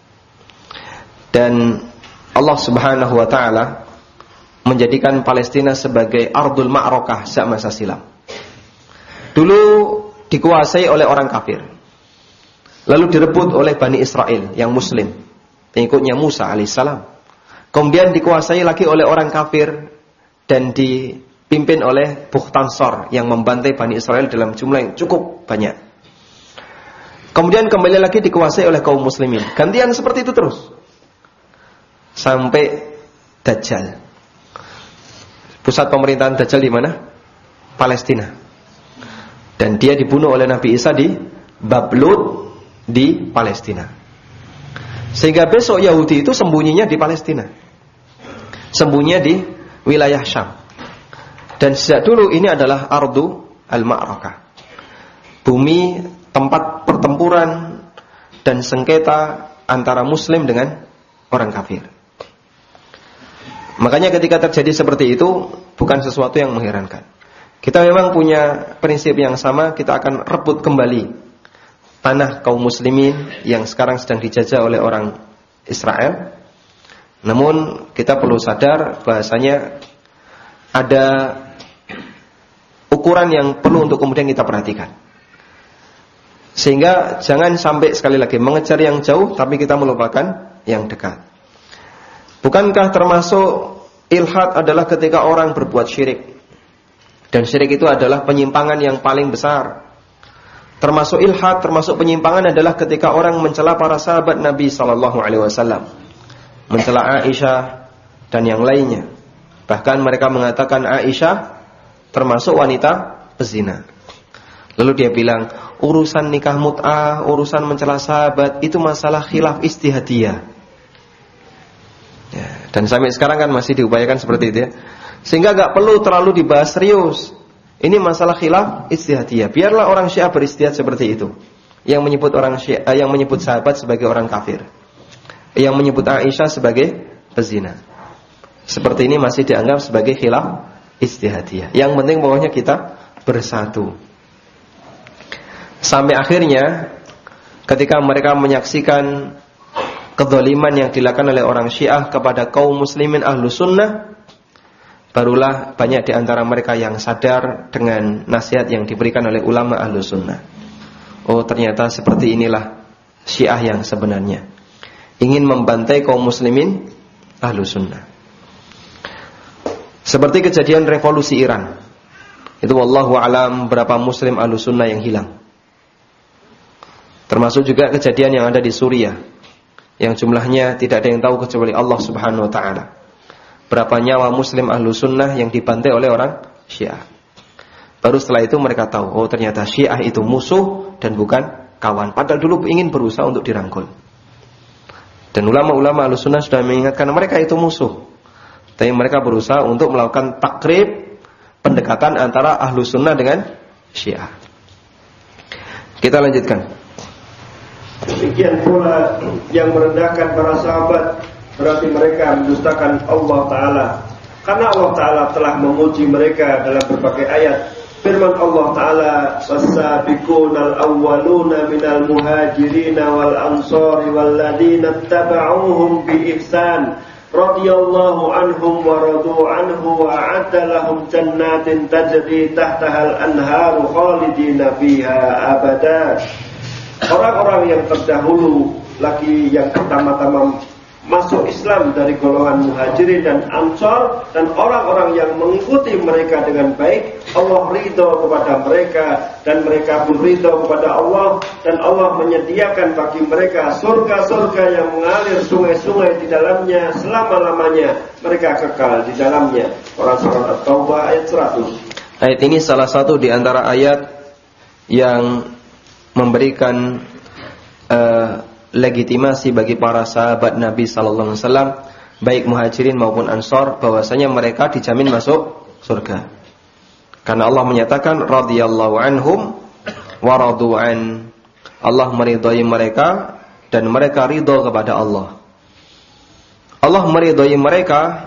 Dan Allah Subhanahu wa Ta'ala menjadikan Palestina sebagai ardul ma'rokah sejak masa silam. Dulu dikuasai oleh orang kafir, lalu direbut oleh Bani Israel yang muslim, pengikutnya Musa alaihissalam. Kemudian dikuasai lagi oleh orang kafir dan dipimpin oleh Bukhtansor yang membantai Bani Israel dalam jumlah yang cukup banyak. Kemudian kembali lagi dikuasai oleh kaum muslimin. Gantian seperti itu terus sampai Dajjal. Pusat pemerintahan Dajjal di mana? Palestina. Dan dia dibunuh oleh Nabi Isa di Bablut di Palestina. Sehingga besok Yahudi itu sembunyinya di Palestina, sembunyinya di wilayah Syam. Dan sejak dulu ini adalah ardu al-ma'rakah, bumi tempat pertempuran dan sengketa antara muslim dengan orang kafir. Makanya ketika terjadi seperti itu bukan sesuatu yang mengherankan. Kita memang punya prinsip yang sama, kita akan rebut kembali tanah kaum muslimin yang sekarang sedang dijajah oleh orang Israel. Namun kita perlu sadar bahasanya ada ukuran yang perlu untuk kemudian kita perhatikan. Sehingga jangan sampai sekali lagi mengejar yang jauh tapi kita melupakan yang dekat. Bukankah termasuk ilhad adalah ketika orang berbuat syirik? Dan syirik itu adalah penyimpangan yang paling besar. Termasuk ilhad, termasuk penyimpangan adalah ketika orang mencela para sahabat Nabi sallallahu alaihi wasallam, mencela Aisyah dan yang lainnya. Bahkan mereka mengatakan Aisyah termasuk wanita pezina. Lalu dia bilang, urusan nikah mut'ah, urusan mencela sahabat itu masalah khilaf ijtihadiyah. Ya, dan sampai sekarang kan masih diupayakan seperti itu ya. Sehingga gak perlu terlalu dibahas serius. Ini masalah khilaf ijtihadiyah. Biarlah orang Syiah beristihad seperti itu. Yang menyebut orang Syiah, yang menyebut sahabat sebagai orang kafir, yang menyebut Aisyah sebagai pezina. Seperti ini masih dianggap sebagai khilaf ijtihadiyah. Yang penting pokoknya kita bersatu. Sampai akhirnya ketika mereka menyaksikan kezaliman yang dilakukan oleh orang Syiah kepada kaum muslimin ahlu sunnah, barulah banyak di antara mereka yang sadar dengan nasihat yang diberikan oleh ulama ahlu sunnah. Oh, ternyata seperti inilah Syiah yang sebenarnya, ingin membantai kaum muslimin ahlu sunnah. Seperti kejadian revolusi Iran. Itu wallahu alam berapa muslim ahlu sunnah yang hilang. Termasuk juga kejadian yang ada di Suriah, yang jumlahnya tidak ada yang tahu kecuali Allah subhanahu wa ta'ala. Berapa nyawa muslim ahlu sunnah yang dibantai oleh orang Syiah. Baru setelah itu mereka tahu, oh ternyata Syiah itu musuh dan bukan kawan. Padahal dulu ingin berusaha untuk dirangkul. Dan ulama-ulama ahlu sunnah sudah mengingatkan mereka itu musuh. Tapi mereka berusaha untuk melakukan takrib, pendekatan antara ahlu sunnah dengan Syiah. Kita lanjutkan. Demikian pula yang merendahkan para sahabat, berarti mereka mendustakan Allah Ta'ala. Karena Allah Ta'ala telah memuji mereka dalam berbagai ayat. Firman Allah Ta'ala, "Was-sabiqunal awwaluna minal muhajirin wal ansari walladzina ittaba'uuhum bi ihsan radhiyallahu anhum wa radu anhu wa a'adda lahum jannatin tajri tahtahal anharu khalidina fiha abada." Orang-orang yang terdahulu lagi yang pertama-tama masuk Islam dari golongan muhajirin dan ansar, dan orang-orang yang mengikuti mereka dengan baik, Allah ridho kepada mereka dan mereka pun ridho kepada Allah, dan Allah menyediakan bagi mereka surga-surga yang mengalir sungai-sungai di dalamnya selama-lamanya, mereka kekal di dalamnya. Quran Surat At-Taubah ayat seratus. Ayat ini salah satu di antara ayat yang memberikan uh, legitimasi bagi para sahabat Nabi sallallahu alaihi wasallam, baik muhajirin maupun ansor, bahwasanya mereka dijamin masuk surga. Karena Allah menyatakan radhiyallahu anhum wa radu an. Allah meridhai mereka dan mereka ridho kepada Allah. Allah meridhai mereka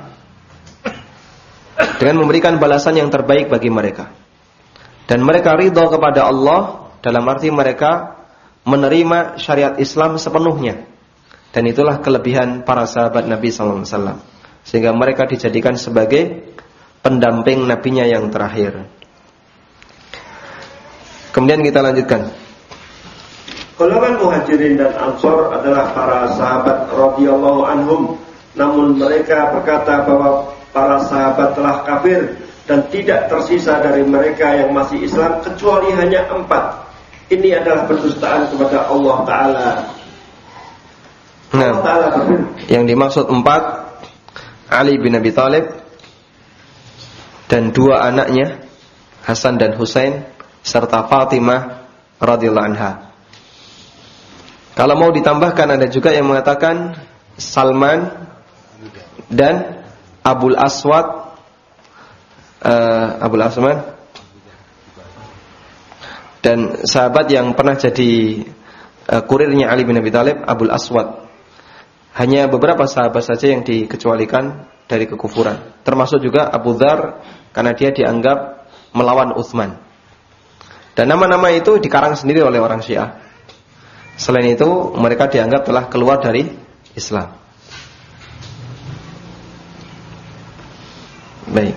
dengan memberikan balasan yang terbaik bagi mereka. Dan mereka ridho kepada Allah dalam arti mereka menerima syariat Islam sepenuhnya. Dan itulah kelebihan para sahabat Nabi sallallahu alaihi wasallam, sehingga mereka dijadikan sebagai pendamping nabinya yang terakhir. Kemudian kita lanjutkan. Golongan muhajirin dan ansor adalah para sahabat radhiyallahu anhum. Namun mereka berkata bahwa para sahabat telah kafir dan tidak tersisa dari mereka yang masih Islam kecuali hanya empat. Ini adalah pendustaan kepada Allah Ta'ala. Nah, Allah Ta'ala yang dimaksud empat, Ali bin Abi Thalib dan dua anaknya, Hasan dan Husain, serta Fatimah radhiyallahu anha. Kalau mau ditambahkan, ada juga yang mengatakan Salman dan Abul Aswad, uh, Abul Aswad dan sahabat yang pernah jadi uh, kurirnya Ali bin Abi Thalib, Abul Aswad. Hanya beberapa sahabat saja yang dikecualikan dari kekufuran, termasuk juga Abu Dzar, karena dia dianggap melawan Utsman. Dan nama-nama itu dikarang sendiri oleh orang Syiah. Selain itu, mereka dianggap telah keluar dari Islam. Baik.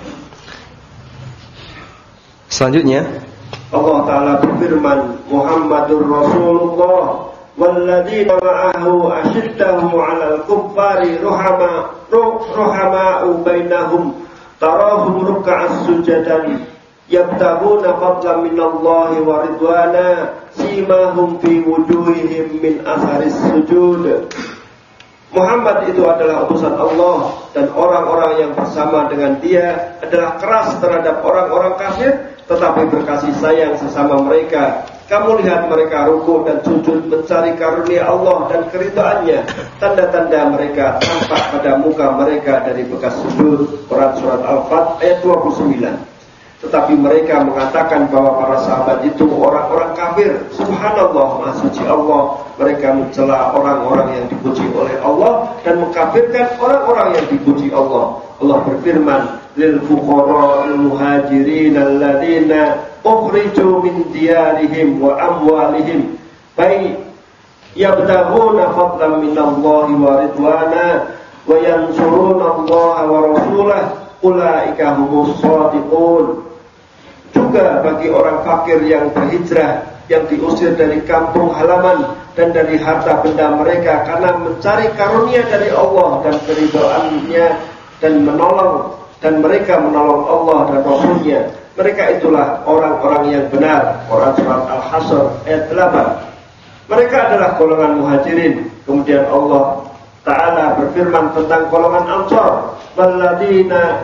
Selanjutnya Allah Ta'ala berfirman, Muhammadur Rasulullah walladzina ma'ahu ashiddahu 'alal kuffari ruhama ruhama'u bainahum tarahum ruk'as sujadan yabtaguna fadlan minallahi wa ridwana simahum fi wujuhihim min atharis sujud. Muhammad itu adalah utusan Allah, dan orang-orang yang bersama dengan dia adalah keras terhadap orang-orang kafir, tetapi berkasih sayang sesama mereka. Kamu lihat mereka ruku dan sujud mencari karunia Allah dan keridhaannya. Tanda-tanda mereka tampak pada muka mereka dari bekas sujud. Quran surat Al-Fat ayat dua puluh sembilan. Tetapi mereka mengatakan bahwa para sahabat itu orang-orang kafir. Subhanallah, maha suci Allah. Mereka mencela orang-orang yang dipuji oleh Allah dan mengkafirkan orang-orang yang dipuji Allah. Allah berfirman, lil fuqara'il muhajirin alladzina ukhriju min diyarihim wa amwalihim baik yabtaghuna fadlan minallahi wa ridwana wa yansuruna Allah wa rasulahu ulaika humus shadiqun. Juga bagi orang fakir yang berhijrah, yang diusir dari kampung halaman dan dari harta benda mereka karena mencari karunia dari Allah dan keridhaannya dan menolong, dan mereka menolong Allah dan Rasulnya. Mereka itulah orang-orang yang benar. Quran surat Al-Hasr ayat delapan. Mereka adalah golongan muhajirin. Kemudian Allah Ta'ala berfirman tentang golongan Ansar, walladzina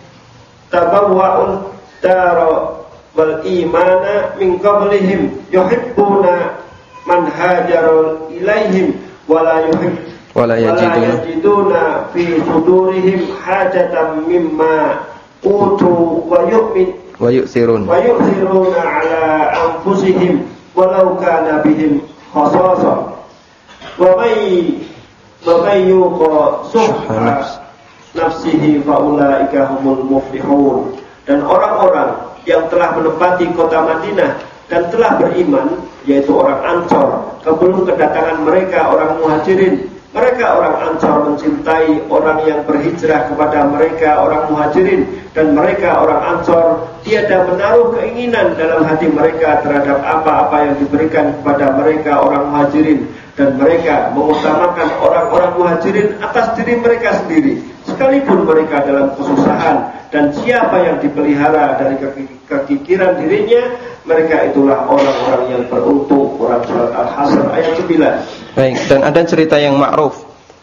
tabawwa'ul dara wal imana min qablihim yuhibbuna man hajara ilaihim wala yuhib wala yajiduna fi sudurihim hajatan mimma utu wa yu'min wa yu'thirun wa yu'thiruna ala anfusihim walau kana bihim khasasa wa may wa may yuqa suhha nafsihi fa ulaika humul muflihun. Dan orang-orang yang telah menempati kota Madinah dan telah beriman, yaitu orang Ansar, sebelum kedatangan mereka orang muhajirin, mereka orang Ansar mencintai orang yang berhijrah kepada mereka orang muhajirin, dan mereka orang Ansar tiada menaruh keinginan dalam hati mereka terhadap apa-apa yang diberikan kepada mereka orang muhajirin, dan mereka mengutamakan orang-orang muhajirin atas diri mereka sendiri sekalipun mereka dalam kesusahan. Dan siapa yang dipelihara dari kekikiran dirinya, mereka itulah orang-orang yang beruntung. Quran surat Al-Hasr ayat sembilan. Baik, dan ada cerita yang ma'ruf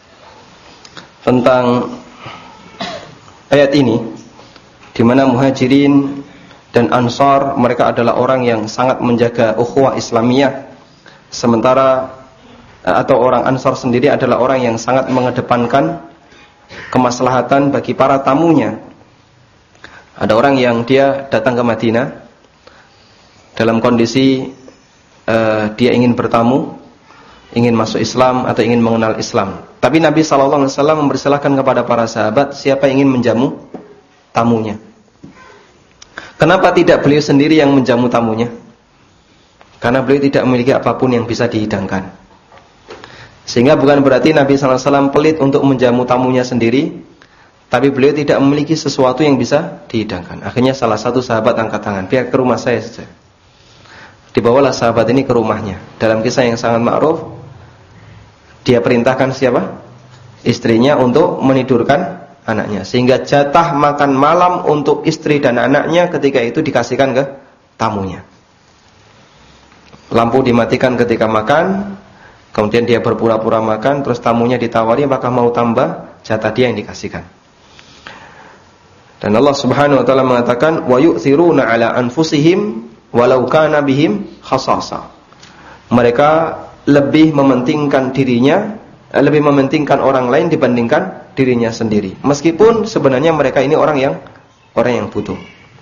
tentang ayat ini, di mana muhajirin dan ansar mereka adalah orang yang sangat menjaga ukhuwah Islamiyah, sementara atau orang ansar sendiri adalah orang yang sangat mengedepankan kemaslahatan bagi para tamunya. Ada orang yang dia datang ke Madinah dalam kondisi uh, dia ingin bertamu, ingin masuk Islam atau ingin mengenal Islam. Tapi Nabi shallallahu alaihi wasallam mempersilahkan kepada para sahabat siapa yang ingin menjamu tamunya. Kenapa tidak beliau sendiri yang menjamu tamunya? Karena beliau tidak memiliki apapun yang bisa dihidangkan. Sehingga bukan berarti Nabi shallallahu alaihi wasallam pelit untuk menjamu tamunya sendiri, tapi beliau tidak memiliki sesuatu yang bisa dihidangkan. Akhirnya salah satu sahabat angkat tangan, biar ke rumah saya saja. Dibawalah sahabat ini ke rumahnya. Dalam kisah yang sangat ma'ruf, dia perintahkan siapa? Istrinya untuk menidurkan anaknya, sehingga jatah makan malam untuk istri dan anaknya ketika itu dikasihkan ke tamunya. Lampu dimatikan ketika makan, kemudian dia berpura-pura makan, terus tamunya ditawari apakah mau tambah, jatah dia yang dikasihkan. Dan Allah Subhanahu wa taala mengatakan wa yu'thiruna ala anfusihim walau kana bihim khasasa. Mereka lebih mementingkan dirinya, lebih mementingkan orang lain dibandingkan dirinya sendiri. Meskipun sebenarnya mereka ini orang yang orang yang butuh.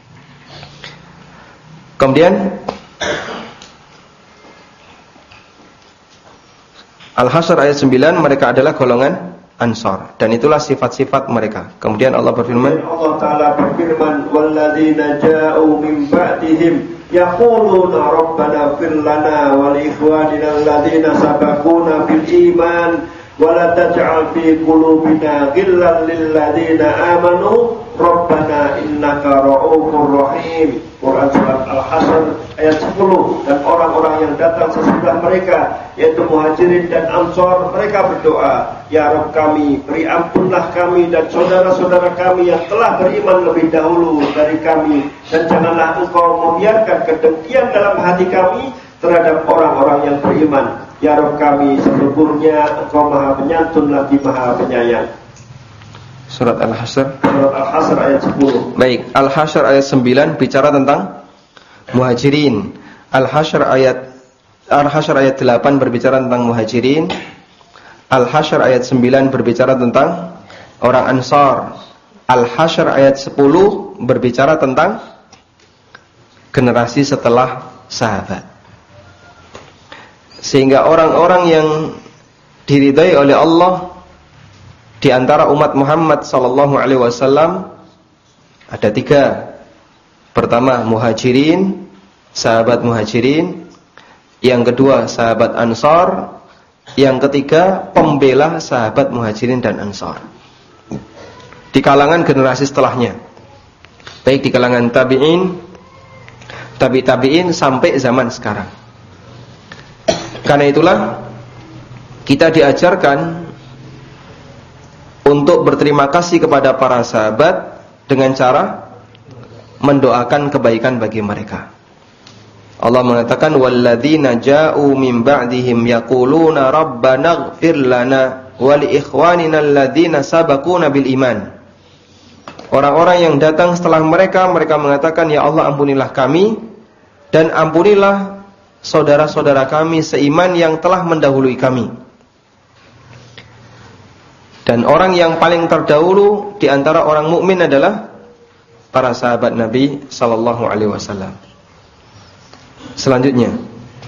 Kemudian Al-Hasr ayat sembilan, mereka adalah golongan Ansar, dan itulah sifat-sifat mereka. Kemudian Allah berfirman, Allah Ta'ala berfirman, walladzina ja'u min ba'dihim yaquluna rabbana fir lana wa li ikhwanina alladzina sabaquna bil iman wa la taj'al fi qulubina ghillan lil ladzina amanu rabbana innaka ra'ufur rahim. Quran surat Al-Hasr ayat sepuluh. Dan orang-orang yang datang sesudah mereka, yaitu muhajirin dan ansor, mereka berdoa, ya Rabb kami, beri ampunlah kami dan saudara-saudara kami yang telah beriman lebih dahulu dari kami, dan janganlah engkau membiarkan kedengkian dalam hati kami terhadap orang-orang yang beriman. Ya Rabb kami, sesungguhnya Engkau Maha Penyantun lagi Maha Penyayang. Surat Al-Hasyr. Surat Al-Hasyr ayat sepuluh. Baik, Al-Hasyr ayat sembilan bicara tentang Muhajirin. Al-Hasyr ayat Al-Hasyr ayat delapan berbicara tentang Muhajirin. Al-Hasyr ayat sembilan berbicara tentang orang Ansar. Al-Hasyr ayat sepuluh berbicara tentang generasi setelah sahabat. Sehingga orang-orang yang diridai oleh Allah di antara umat Muhammad sallallahu alaihi wasallam ada tiga. Pertama, Muhajirin, sahabat Muhajirin. Yang kedua, sahabat Ansar. Yang ketiga, pembela sahabat Muhajirin dan Ansar di kalangan generasi setelahnya, baik di kalangan tabi'in, tabi' tabi'in sampai zaman sekarang. Karena itulah kita diajarkan untuk berterima kasih kepada para sahabat dengan cara mendoakan kebaikan bagi mereka. Allah mengatakan walladzina ja'u min ba'dihim yaquluna rabbana ighfir lana wa li ikhwanina alladzina sabaquna bil iman. Orang-orang yang datang setelah mereka, mereka mengatakan, ya Allah ampunilah kami dan ampunilah saudara-saudara kami seiman yang telah mendahului kami. Dan orang yang paling terdahulu di antara orang mukmin adalah para sahabat Nabi sallallahu alaihi wasallam. Selanjutnya,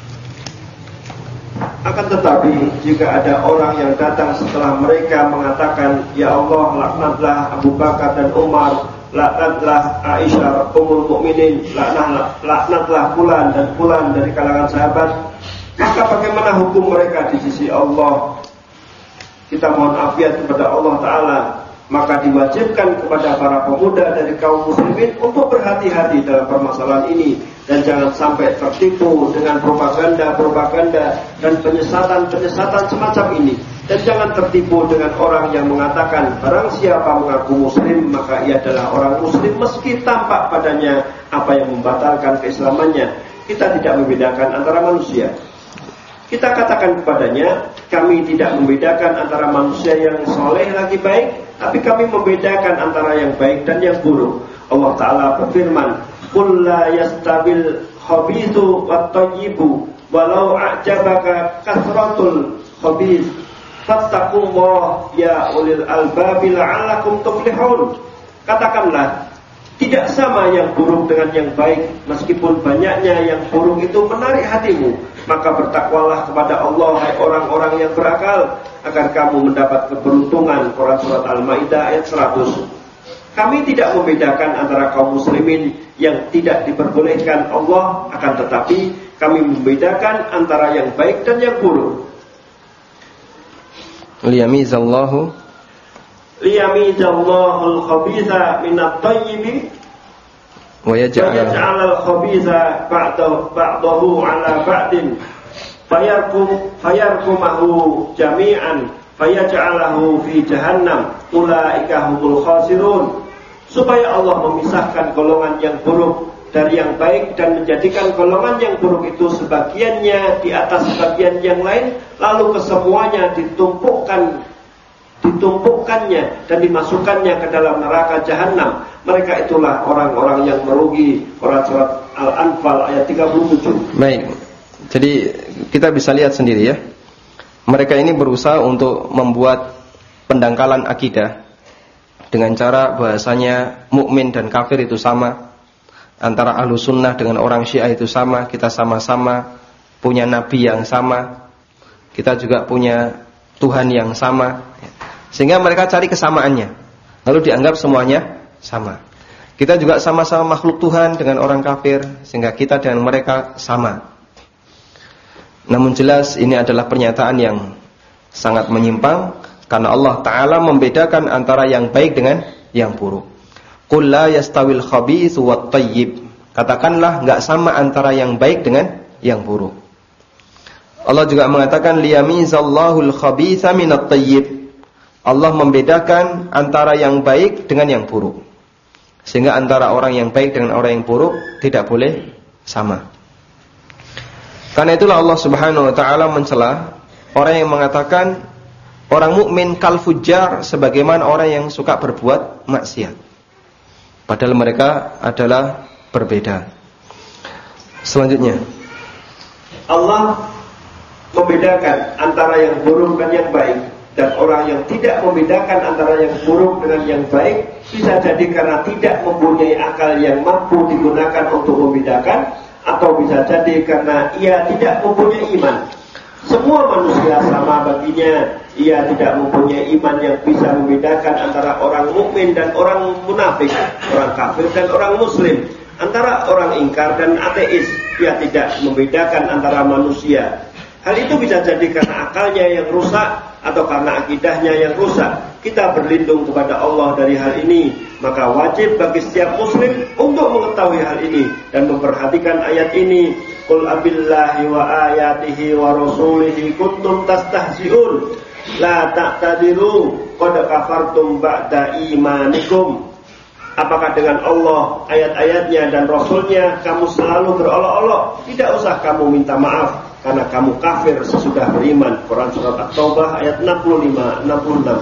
akan tetapi jika ada orang yang datang setelah mereka mengatakan, ya Allah laknatlah Abu Bakar dan Umar, laknatlah Aisyah ummul mukminin, laknatlah, laknatlah fulan dan fulan dari kalangan sahabat, maka bagaimana hukum mereka di sisi Allah? Kita mohon afiat kepada Allah Ta'ala. Maka diwajibkan kepada para pemuda dari kaum muslimin untuk berhati-hati dalam permasalahan ini dan jangan sampai tertipu dengan propaganda-propaganda dan penyesatan-penyesatan semacam ini. Dan jangan tertipu dengan orang yang mengatakan barang siapa mengaku muslim maka ia adalah orang muslim meski tampak padanya apa yang membatalkan keislamannya. Kita tidak membedakan antara manusia. Kita katakan kepadanya, kami tidak membedakan antara manusia yang soleh lagi baik, tapi kami membedakan antara yang baik dan yang buruk. Allah Ta'ala berfirman, qul la yastabil khabithu wat thayyibu walau a'jabaka kasratul khabith fattaqullah ya ulil albabi la'allakum tuflihun. Katakanlah, tidak sama yang buruk dengan yang baik, meskipun banyaknya yang buruk itu menarik hatimu. Maka bertakwalah kepada Allah, hai orang-orang yang berakal, agar kamu mendapat keberuntungan. Quran Surat Al-Ma'idah ayat seratus. Kami tidak membedakan antara kaum muslimin yang tidak diperbolehkan Allah, akan tetapi kami membedakan antara yang baik dan yang buruk. Liyamizallahu Liyamizallahu al-khabitha minat thayyibi wa yaj'al al-khabitha ba'dahu ala ba'din fayarkum fayarkumahu jami'an fayaj'alahu fi jahannam ulaika humul khasirun. Supaya Allah memisahkan golongan yang buruk dari yang baik dan menjadikan golongan yang buruk itu sebagiannya di atas sebagian yang lain, lalu kesemuanya ditumpukkan ditumpukkannya dan dimasukkannya ke dalam neraka jahanam. Mereka itulah orang-orang yang merugi. Quran Surat Al-Anfal ayat tiga puluh tujuh. Baik. Jadi kita bisa lihat sendiri ya. Mereka ini berusaha untuk membuat pendangkalan akidah dengan cara bahasanya mukmin dan kafir itu sama, antara ahlu sunnah dengan orang syiah itu sama, kita sama-sama punya nabi yang sama, kita juga punya Tuhan yang sama. Sehingga mereka cari kesamaannya, lalu dianggap semuanya sama. Kita juga sama-sama makhluk Tuhan dengan orang kafir, sehingga kita dengan mereka sama. Namun jelas ini adalah pernyataan yang sangat menyimpang, karena Allah Ta'ala membedakan antara yang baik dengan yang buruk. Qul la yastawil khabithu wat thayyib. Katakanlah enggak sama antara yang baik dengan yang buruk. Allah juga mengatakan liyamizallahu al-khabitha minat thayyib. Allah membedakan antara yang baik dengan yang buruk. Sehingga antara orang yang baik dengan orang yang buruk tidak boleh sama. Karena itulah Allah Subhanahu wa taala mencela orang yang mengatakan orang mukmin kal fujjar, sebagaimana orang yang suka berbuat maksiat. Padahal mereka adalah berbeda. Selanjutnya, Allah membedakan antara yang buruk dan yang baik, dan orang yang tidak membedakan antara yang buruk dengan yang baik bisa jadi karena tidak mempunyai akal yang mampu digunakan untuk membedakan, atau bisa jadi karena ia tidak mempunyai iman. Semua manusia sama baginya, ia tidak mempunyai iman yang bisa membedakan antara orang mukmin dan orang munafik, orang kafir dan orang muslim, antara orang ingkar dan ateis. Ia tidak membedakan antara manusia. Hal itu bisa jadi karena akalnya yang rusak atau karena akidahnya yang rusak. Kita berlindung kepada Allah dari hal ini. Maka wajib bagi setiap muslim untuk mengetahui hal ini dan memperhatikan ayat ini. Qul abillahi wa ayatihi wa rasulihi kuntum tastahzi'un la ta'tadiru qad kafartum ba'da imanikum. Apakah dengan Allah, ayat-ayatnya dan Rasulnya kamu selalu berolok-olok? Tidak usah kamu minta maaf karena kamu kafir sesudah beriman. Quran surat At-Taubah ayat enam puluh lima enam puluh enam.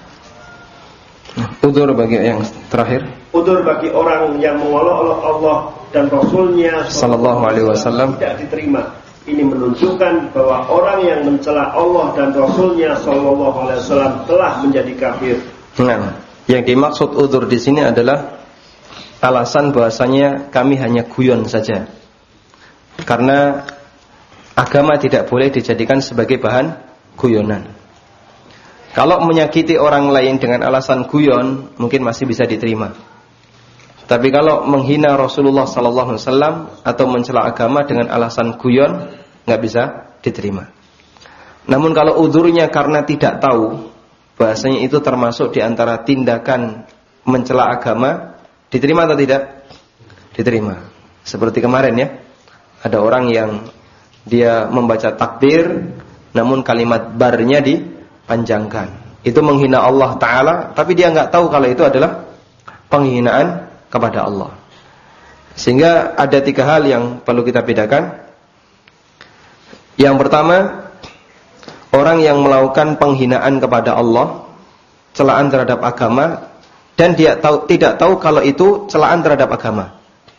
Udzur bagi yang terakhir. Udzur bagi orang yang mengolok-olok Allah dan Rasulnya sallallahu alaihi wasallam tidak diterima. Ini menunjukkan bahwa orang yang mencela Allah dan Rasulnya sallallahu alaihi wasallam telah menjadi kafir. Nah, yang dimaksud udzur di sini adalah alasan bahwasanya kami hanya guyon saja. Karena agama tidak boleh dijadikan sebagai bahan guyonan. Kalau menyakiti orang lain dengan alasan guyon, mungkin masih bisa diterima. Tapi kalau menghina Rasulullah sallallahu alaihi wasallam atau mencela agama dengan alasan guyon, nggak bisa diterima. Namun kalau udzurnya karena tidak tahu, bahasanya itu termasuk di antara tindakan mencela agama, diterima atau tidak? Diterima. Seperti kemarin ya, ada orang yang dia membaca takbir, namun kalimat barnya dipanjangkan. Itu menghina Allah Ta'ala, tapi dia nggak tahu kalau itu adalah penghinaan kepada Allah. Sehingga ada tiga hal yang perlu kita bedakan. Yang pertama, orang yang melakukan penghinaan kepada Allah, celaan terhadap agama, dan dia tahu, tidak tahu kalau itu celaan terhadap agama,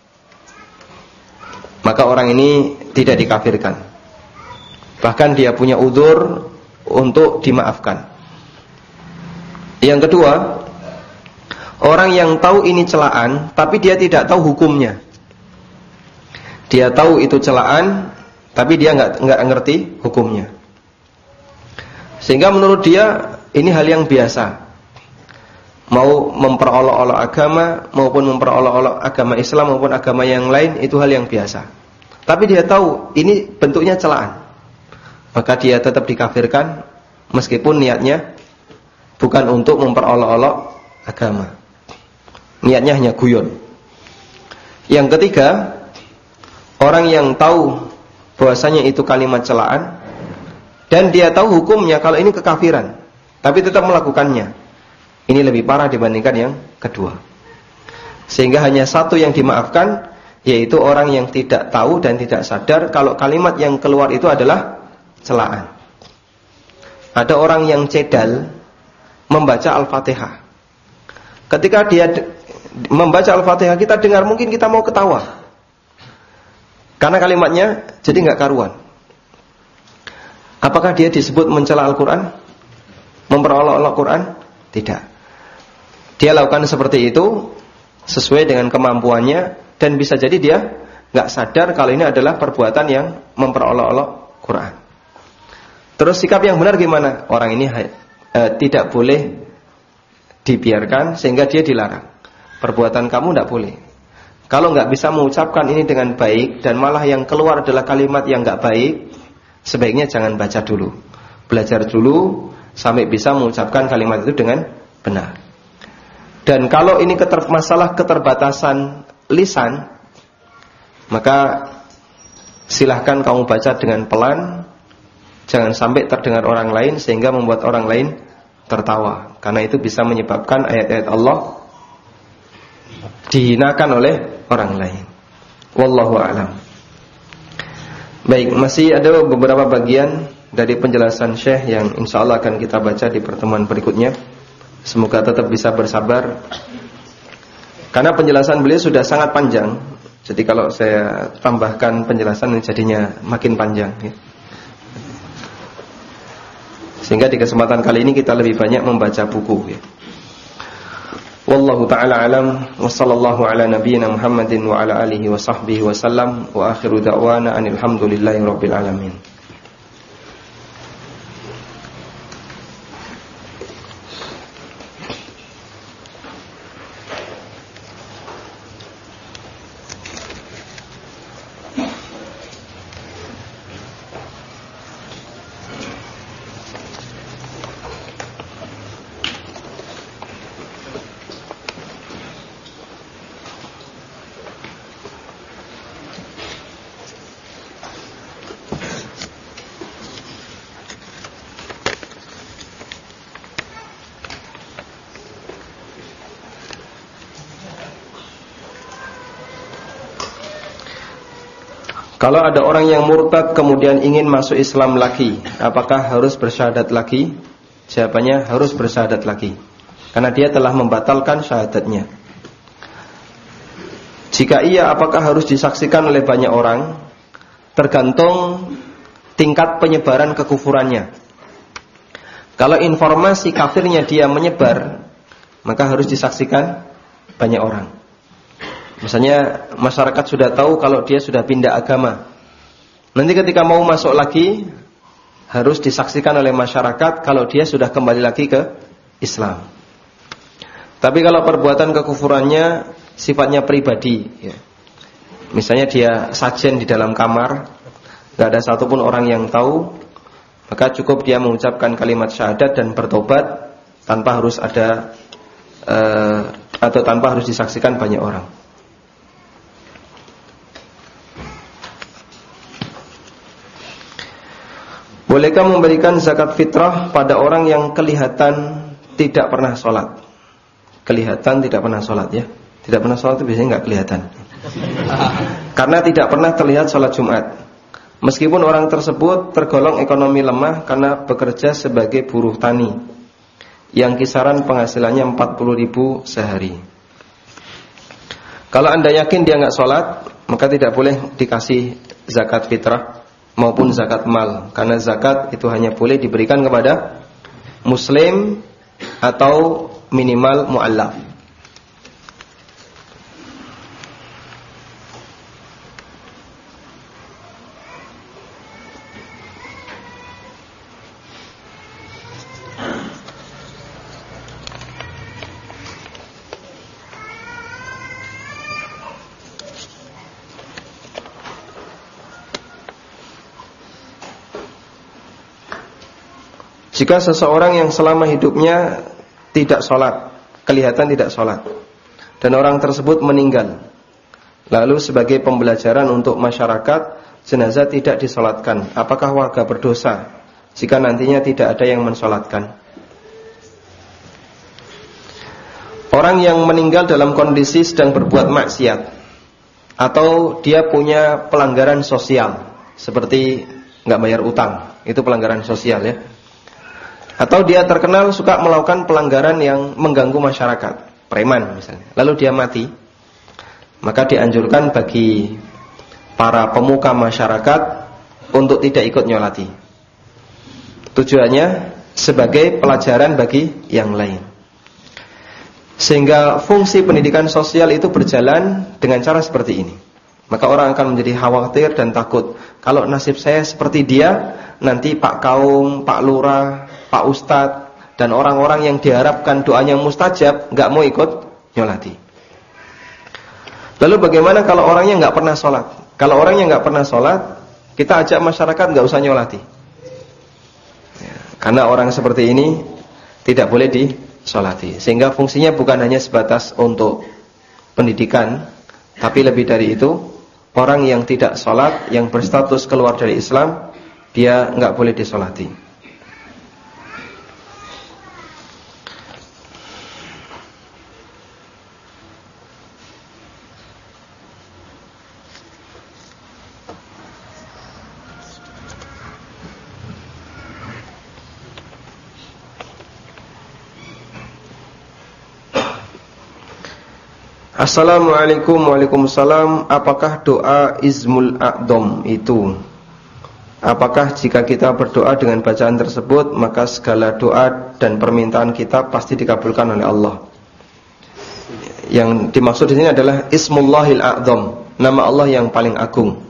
maka orang ini tidak dikafirkan. Bahkan dia punya udzur untuk dimaafkan. Yang kedua, orang yang tahu ini celaan, tapi dia tidak tahu hukumnya. Dia tahu itu celaan, tapi dia nggak nggak ngerti hukumnya. Sehingga menurut dia ini hal yang biasa. Mau memperolok-olok agama maupun memperolok-olok agama Islam maupun agama yang lain, itu hal yang biasa. Tapi dia tahu ini bentuknya celaan, maka dia tetap dikafirkan meskipun niatnya bukan untuk memperolok-olok agama. Niatnya hanya guyon. Yang ketiga, orang yang tahu bahwasanya itu kalimat celaan dan dia tahu hukumnya kalau ini kekafiran, tapi tetap melakukannya. Ini lebih parah dibandingkan yang kedua. Sehingga hanya satu yang dimaafkan, yaitu orang yang tidak tahu dan tidak sadar kalau kalimat yang keluar itu adalah celaan. Ada orang yang cedal membaca Al-Fatihah. Ketika dia membaca Al-Fatihah, kita dengar, mungkin kita mau ketawa karena kalimatnya jadi nggak karuan. Apakah dia disebut mencela Al-Quran? Memperolok-olok Quran? Tidak. Dia lakukan seperti itu sesuai dengan kemampuannya, dan bisa jadi dia nggak sadar kalau ini adalah perbuatan yang memperolok-olok Quran. Terus sikap yang benar gimana? Orang ini eh, tidak boleh dibiarkan sehingga dia dilarang. Perbuatan kamu tidak boleh. Kalau nggak bisa mengucapkan ini dengan baik dan malah yang keluar adalah kalimat yang nggak baik, sebaiknya jangan baca dulu. Belajar dulu sampai bisa mengucapkan kalimat itu dengan benar. Dan kalau ini keter, masalah keterbatasan lisan, maka silahkan kamu baca dengan pelan, jangan sampai terdengar orang lain sehingga membuat orang lain tertawa, karena itu bisa menyebabkan ayat-ayat Allah dihinakan oleh orang lain. Wallahu a'lam. Baik, masih ada beberapa bagian dari penjelasan Syekh yang insya Allah akan kita baca di pertemuan berikutnya. Semoga tetap bisa bersabar, karena penjelasan beliau sudah sangat panjang. Jadi kalau saya tambahkan penjelasan ini jadinya makin panjang ya. Sehingga di kesempatan kali ini kita lebih banyak membaca buku ya. Wallahu ta'ala alam, wa sallallahu ala nabiyyina Muhammadin wa ala alihi wa sahbihi wa sallam, wa akhiru da'wana anil hamdulillahi rabbil alamin. Kalau ada orang yang murtad kemudian ingin masuk Islam lagi, apakah harus bersyahadat lagi? Jawabannya harus bersyahadat lagi, karena dia telah membatalkan syahadatnya. Jika iya, apakah harus disaksikan oleh banyak orang? Tergantung tingkat penyebaran kekufurannya. Kalau informasi kafirnya dia menyebar, maka harus disaksikan banyak orang. Misalnya masyarakat sudah tahu kalau dia sudah pindah agama, nanti ketika mau masuk lagi harus disaksikan oleh masyarakat kalau dia sudah kembali lagi ke Islam. Tapi kalau perbuatan kekufurannya sifatnya pribadi ya. Misalnya dia sajen di dalam kamar, gak ada satupun orang yang tahu, maka cukup dia mengucapkan kalimat syahadat dan bertobat tanpa harus ada uh, atau tanpa harus disaksikan banyak orang. Bolehkah memberikan zakat fitrah pada orang yang kelihatan tidak pernah sholat? Kelihatan tidak pernah sholat ya. Tidak pernah sholat itu biasanya nggak kelihatan. Karena tidak pernah terlihat sholat Jumat. Meskipun orang tersebut tergolong ekonomi lemah karena bekerja sebagai buruh tani, yang kisaran penghasilannya empat puluh ribu sehari. Kalau anda yakin dia nggak sholat, maka tidak boleh dikasih zakat fitrah maupun zakat mal, karena zakat itu hanya boleh diberikan kepada muslim atau minimal mu'allaf. Jika seseorang yang selama hidupnya tidak sholat, kelihatan tidak sholat, dan orang tersebut meninggal, lalu sebagai pembelajaran untuk masyarakat, jenazah tidak disolatkan, apakah warga berdosa jika nantinya tidak ada yang mensolatkan? Orang yang meninggal dalam kondisi sedang berbuat maksiat, atau dia punya pelanggaran sosial, seperti nggak bayar utang, itu pelanggaran sosial ya. Atau dia terkenal suka melakukan pelanggaran yang mengganggu masyarakat, preman misalnya, lalu dia mati, maka dianjurkan bagi para pemuka masyarakat untuk tidak ikut nyolati. Tujuannya sebagai pelajaran bagi yang lain, sehingga fungsi pendidikan sosial itu berjalan dengan cara seperti ini. Maka orang akan menjadi khawatir dan takut, kalau nasib saya seperti dia, nanti Pak Kaum, Pak Lurah, Pak Ustadz, dan orang-orang yang diharapkan doanya mustajab nggak mau ikut nyolati. Lalu bagaimana kalau orangnya nggak pernah sholat? Kalau orangnya nggak pernah sholat, kita ajak masyarakat nggak usah nyolati ya, karena orang seperti ini tidak boleh disolati. Sehingga fungsinya bukan hanya sebatas untuk pendidikan, tapi lebih dari itu, orang yang tidak sholat, yang berstatus keluar dari Islam, dia nggak boleh disolati. Assalamualaikum. Waalaikumsalam. Apakah doa Ismul A'dham itu? Apakah jika kita berdoa dengan bacaan tersebut, maka segala doa dan permintaan kita pasti dikabulkan oleh Allah? Yang dimaksud di sini adalah Ismullahil A'dham, nama Allah yang paling agung.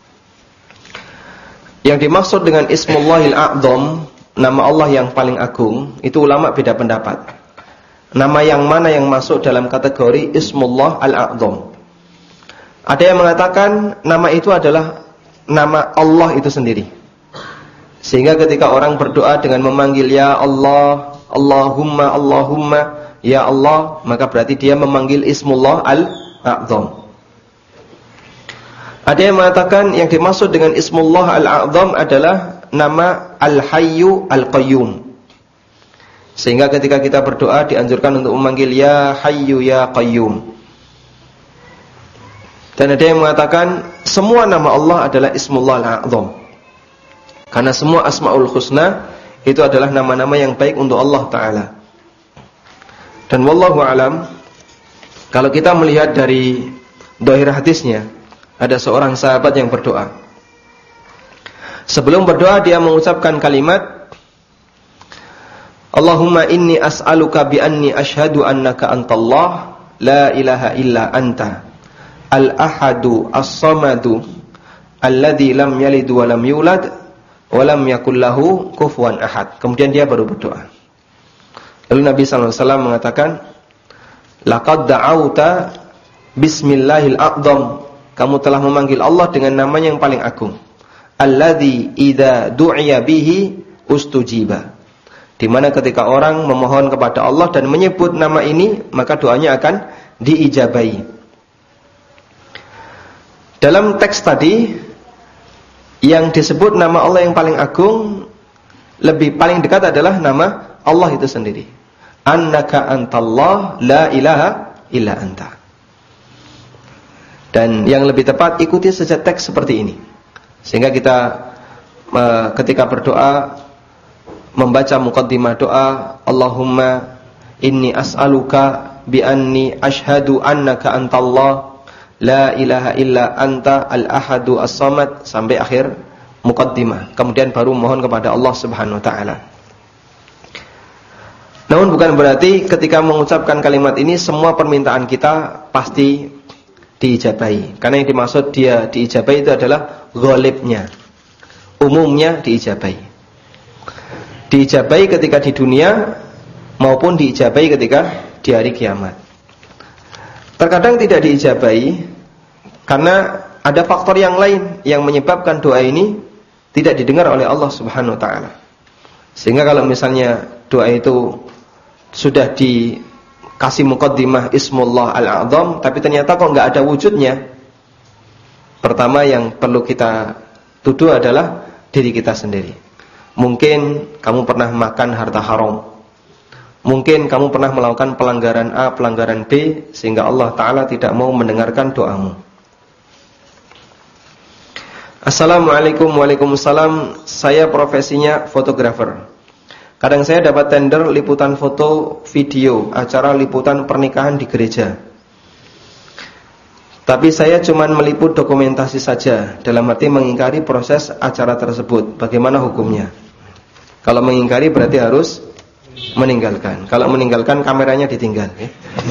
Yang dimaksud dengan Ismullahil A'dham, nama Allah yang paling agung, itu ulama beda pendapat. Nama yang mana yang masuk dalam kategori Ismullah Al-A'dham? Ada yang mengatakan nama itu adalah nama Allah itu sendiri. Sehingga ketika orang berdoa dengan memanggil Ya Allah, Allahumma, Allahumma, Ya Allah, maka berarti dia memanggil Ismullah Al-A'dham. Ada yang mengatakan yang dimaksud dengan Ismullah Al-A'dham adalah nama Al-Hayyu Al-Qayyum. Sehingga ketika kita berdoa dianjurkan untuk memanggil Ya Hayyu Ya Qayyum. Dan ada yang mengatakan semua nama Allah adalah Ismullah Al-A'dham. Karena semua Asma'ul Husna itu adalah nama-nama yang baik untuk Allah Ta'ala. Dan wallahu alam, kalau kita melihat dari dhahir hadisnya, ada seorang sahabat yang berdoa. Sebelum berdoa dia mengucapkan kalimat Allahumma inni as'aluka bi anni ashhadu annaka antallah la ilaha illa anta al-ahadu as-samadu alladzi lam yalid wa lam yulad wa lam yakul lahu kufuwan ahad. Kemudian dia baru berdoa. Lalu Nabi sallallahu alaihi wasallam mengatakan, laqad da'auta bismillahil a'dham. Kamu telah memanggil Allah dengan namanya yang paling agung. Alladzi idza du'iya bihi ustujiba. Di mana ketika orang memohon kepada Allah dan menyebut nama ini, maka doanya akan diijabahi. Dalam teks tadi yang disebut nama Allah yang paling agung, lebih paling dekat adalah nama Allah itu sendiri. Annaka antallah la ilaha illa anta. Dan yang lebih tepat ikuti saja teks seperti ini. Sehingga kita ketika berdoa membaca muqaddimah doa, Allahumma inni as'aluka bi anni ashhadu annaka antallah la ilaha illa anta al-ahadu as-samad sampai akhir muqaddimah. Kemudian baru mohon kepada Allah Subhanahu wa taala. Namun bukan berarti ketika mengucapkan kalimat ini semua permintaan kita pasti diijabahi. Karena yang dimaksud dia diijabahi itu adalah ghalibnya. Umumnya diijabahi. Diijabahi ketika di dunia maupun diijabahi ketika di hari kiamat. Terkadang tidak diijabahi karena ada faktor yang lain yang menyebabkan doa ini tidak didengar oleh Allah Subhanahu wa taala. Sehingga kalau misalnya doa itu sudah dikasih muqaddimah Ismullah Al-A'dham tapi ternyata kok enggak ada wujudnya, pertama yang perlu kita tuduh adalah diri kita sendiri. Mungkin kamu pernah makan harta haram. Mungkin kamu pernah melakukan pelanggaran A, pelanggaran B, sehingga Allah Ta'ala tidak mau mendengarkan doamu. Assalamualaikum. Waalaikumsalam. Saya profesinya fotografer. Kadang saya dapat tender liputan foto, video, acara liputan pernikahan di gereja. Tapi saya cuma meliput dokumentasi saja, dalam arti mengingkari proses acara tersebut. Bagaimana hukumnya? Kalau mengingkari berarti harus meninggalkan. Kalau meninggalkan kameranya ditinggal. Ya.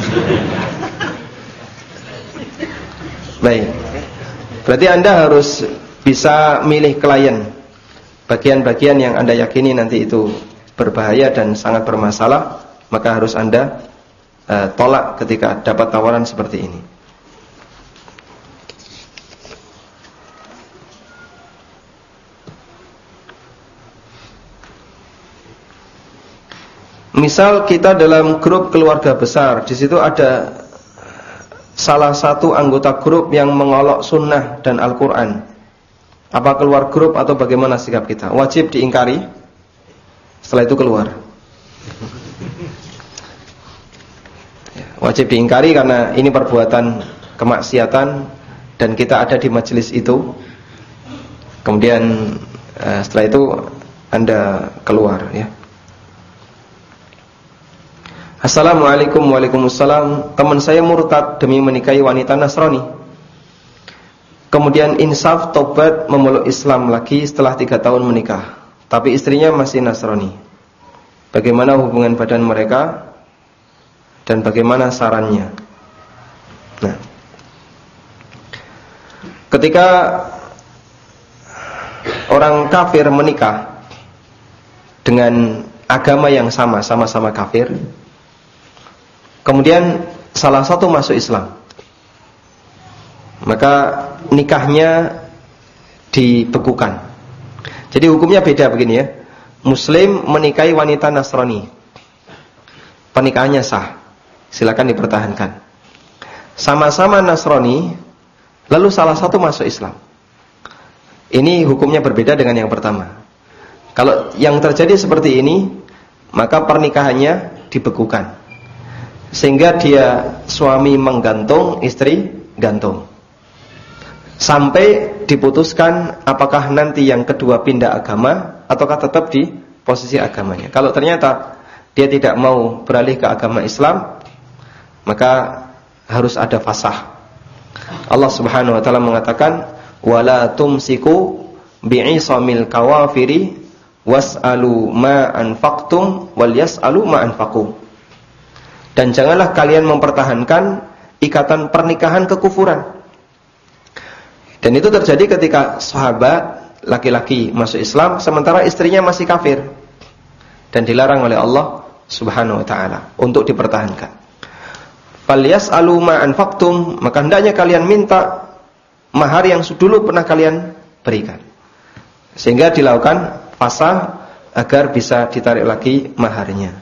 Baik. Berarti Anda harus bisa milih klien. Bagian-bagian yang Anda yakini nanti itu berbahaya dan sangat bermasalah, maka harus Anda uh, tolak ketika dapat tawaran seperti ini. Misal kita dalam grup keluarga besar, di situ ada salah satu anggota grup yang mengolok sunnah dan Al-Quran. Apa keluar grup atau bagaimana sikap kita? Wajib diingkari. Setelah itu keluar. Wajib diingkari karena ini perbuatan kemaksiatan dan kita ada di majelis itu. Kemudian setelah itu Anda keluar, ya. Assalamualaikum. Waalaikumsalam. Teman saya murtad demi menikahi wanita Nasrani. Kemudian insaf tobat memeluk Islam lagi setelah tiga tahun menikah, tapi istrinya masih Nasrani. Bagaimana hubungan badan mereka dan bagaimana sarannya? Nah, ketika orang kafir menikah dengan agama yang sama, sama-sama kafir, kemudian salah satu masuk Islam, maka nikahnya dibekukan. Jadi hukumnya beda begini ya. Muslim menikahi wanita Nasrani, pernikahannya sah, silakan dipertahankan. Sama-sama Nasrani, lalu salah satu masuk Islam, ini hukumnya berbeda dengan yang pertama. Kalau yang terjadi seperti ini, maka pernikahannya dibekukan, sehingga dia suami menggantung, istri gantung, sampai diputuskan apakah nanti yang kedua pindah agama ataukah tetap di posisi agamanya. Kalau ternyata dia tidak mau beralih ke agama Islam, maka harus ada fasakh. Allah Subhanahu wa taala mengatakan, "Wala tumsiku bi'isamil kawafiri was'alu ma anfaqtum wal yas'alu ma anfaqu." Dan janganlah kalian mempertahankan ikatan pernikahan kekufuran. Dan itu terjadi ketika sahabat laki-laki masuk Islam sementara istrinya masih kafir, dan dilarang oleh Allah Subhanahu wa taala untuk dipertahankan. Falyas'alu ma anfaqtum, maka hendaknya kalian minta mahar yang dulu pernah kalian berikan, sehingga dilakukan fasakh agar bisa ditarik lagi maharnya.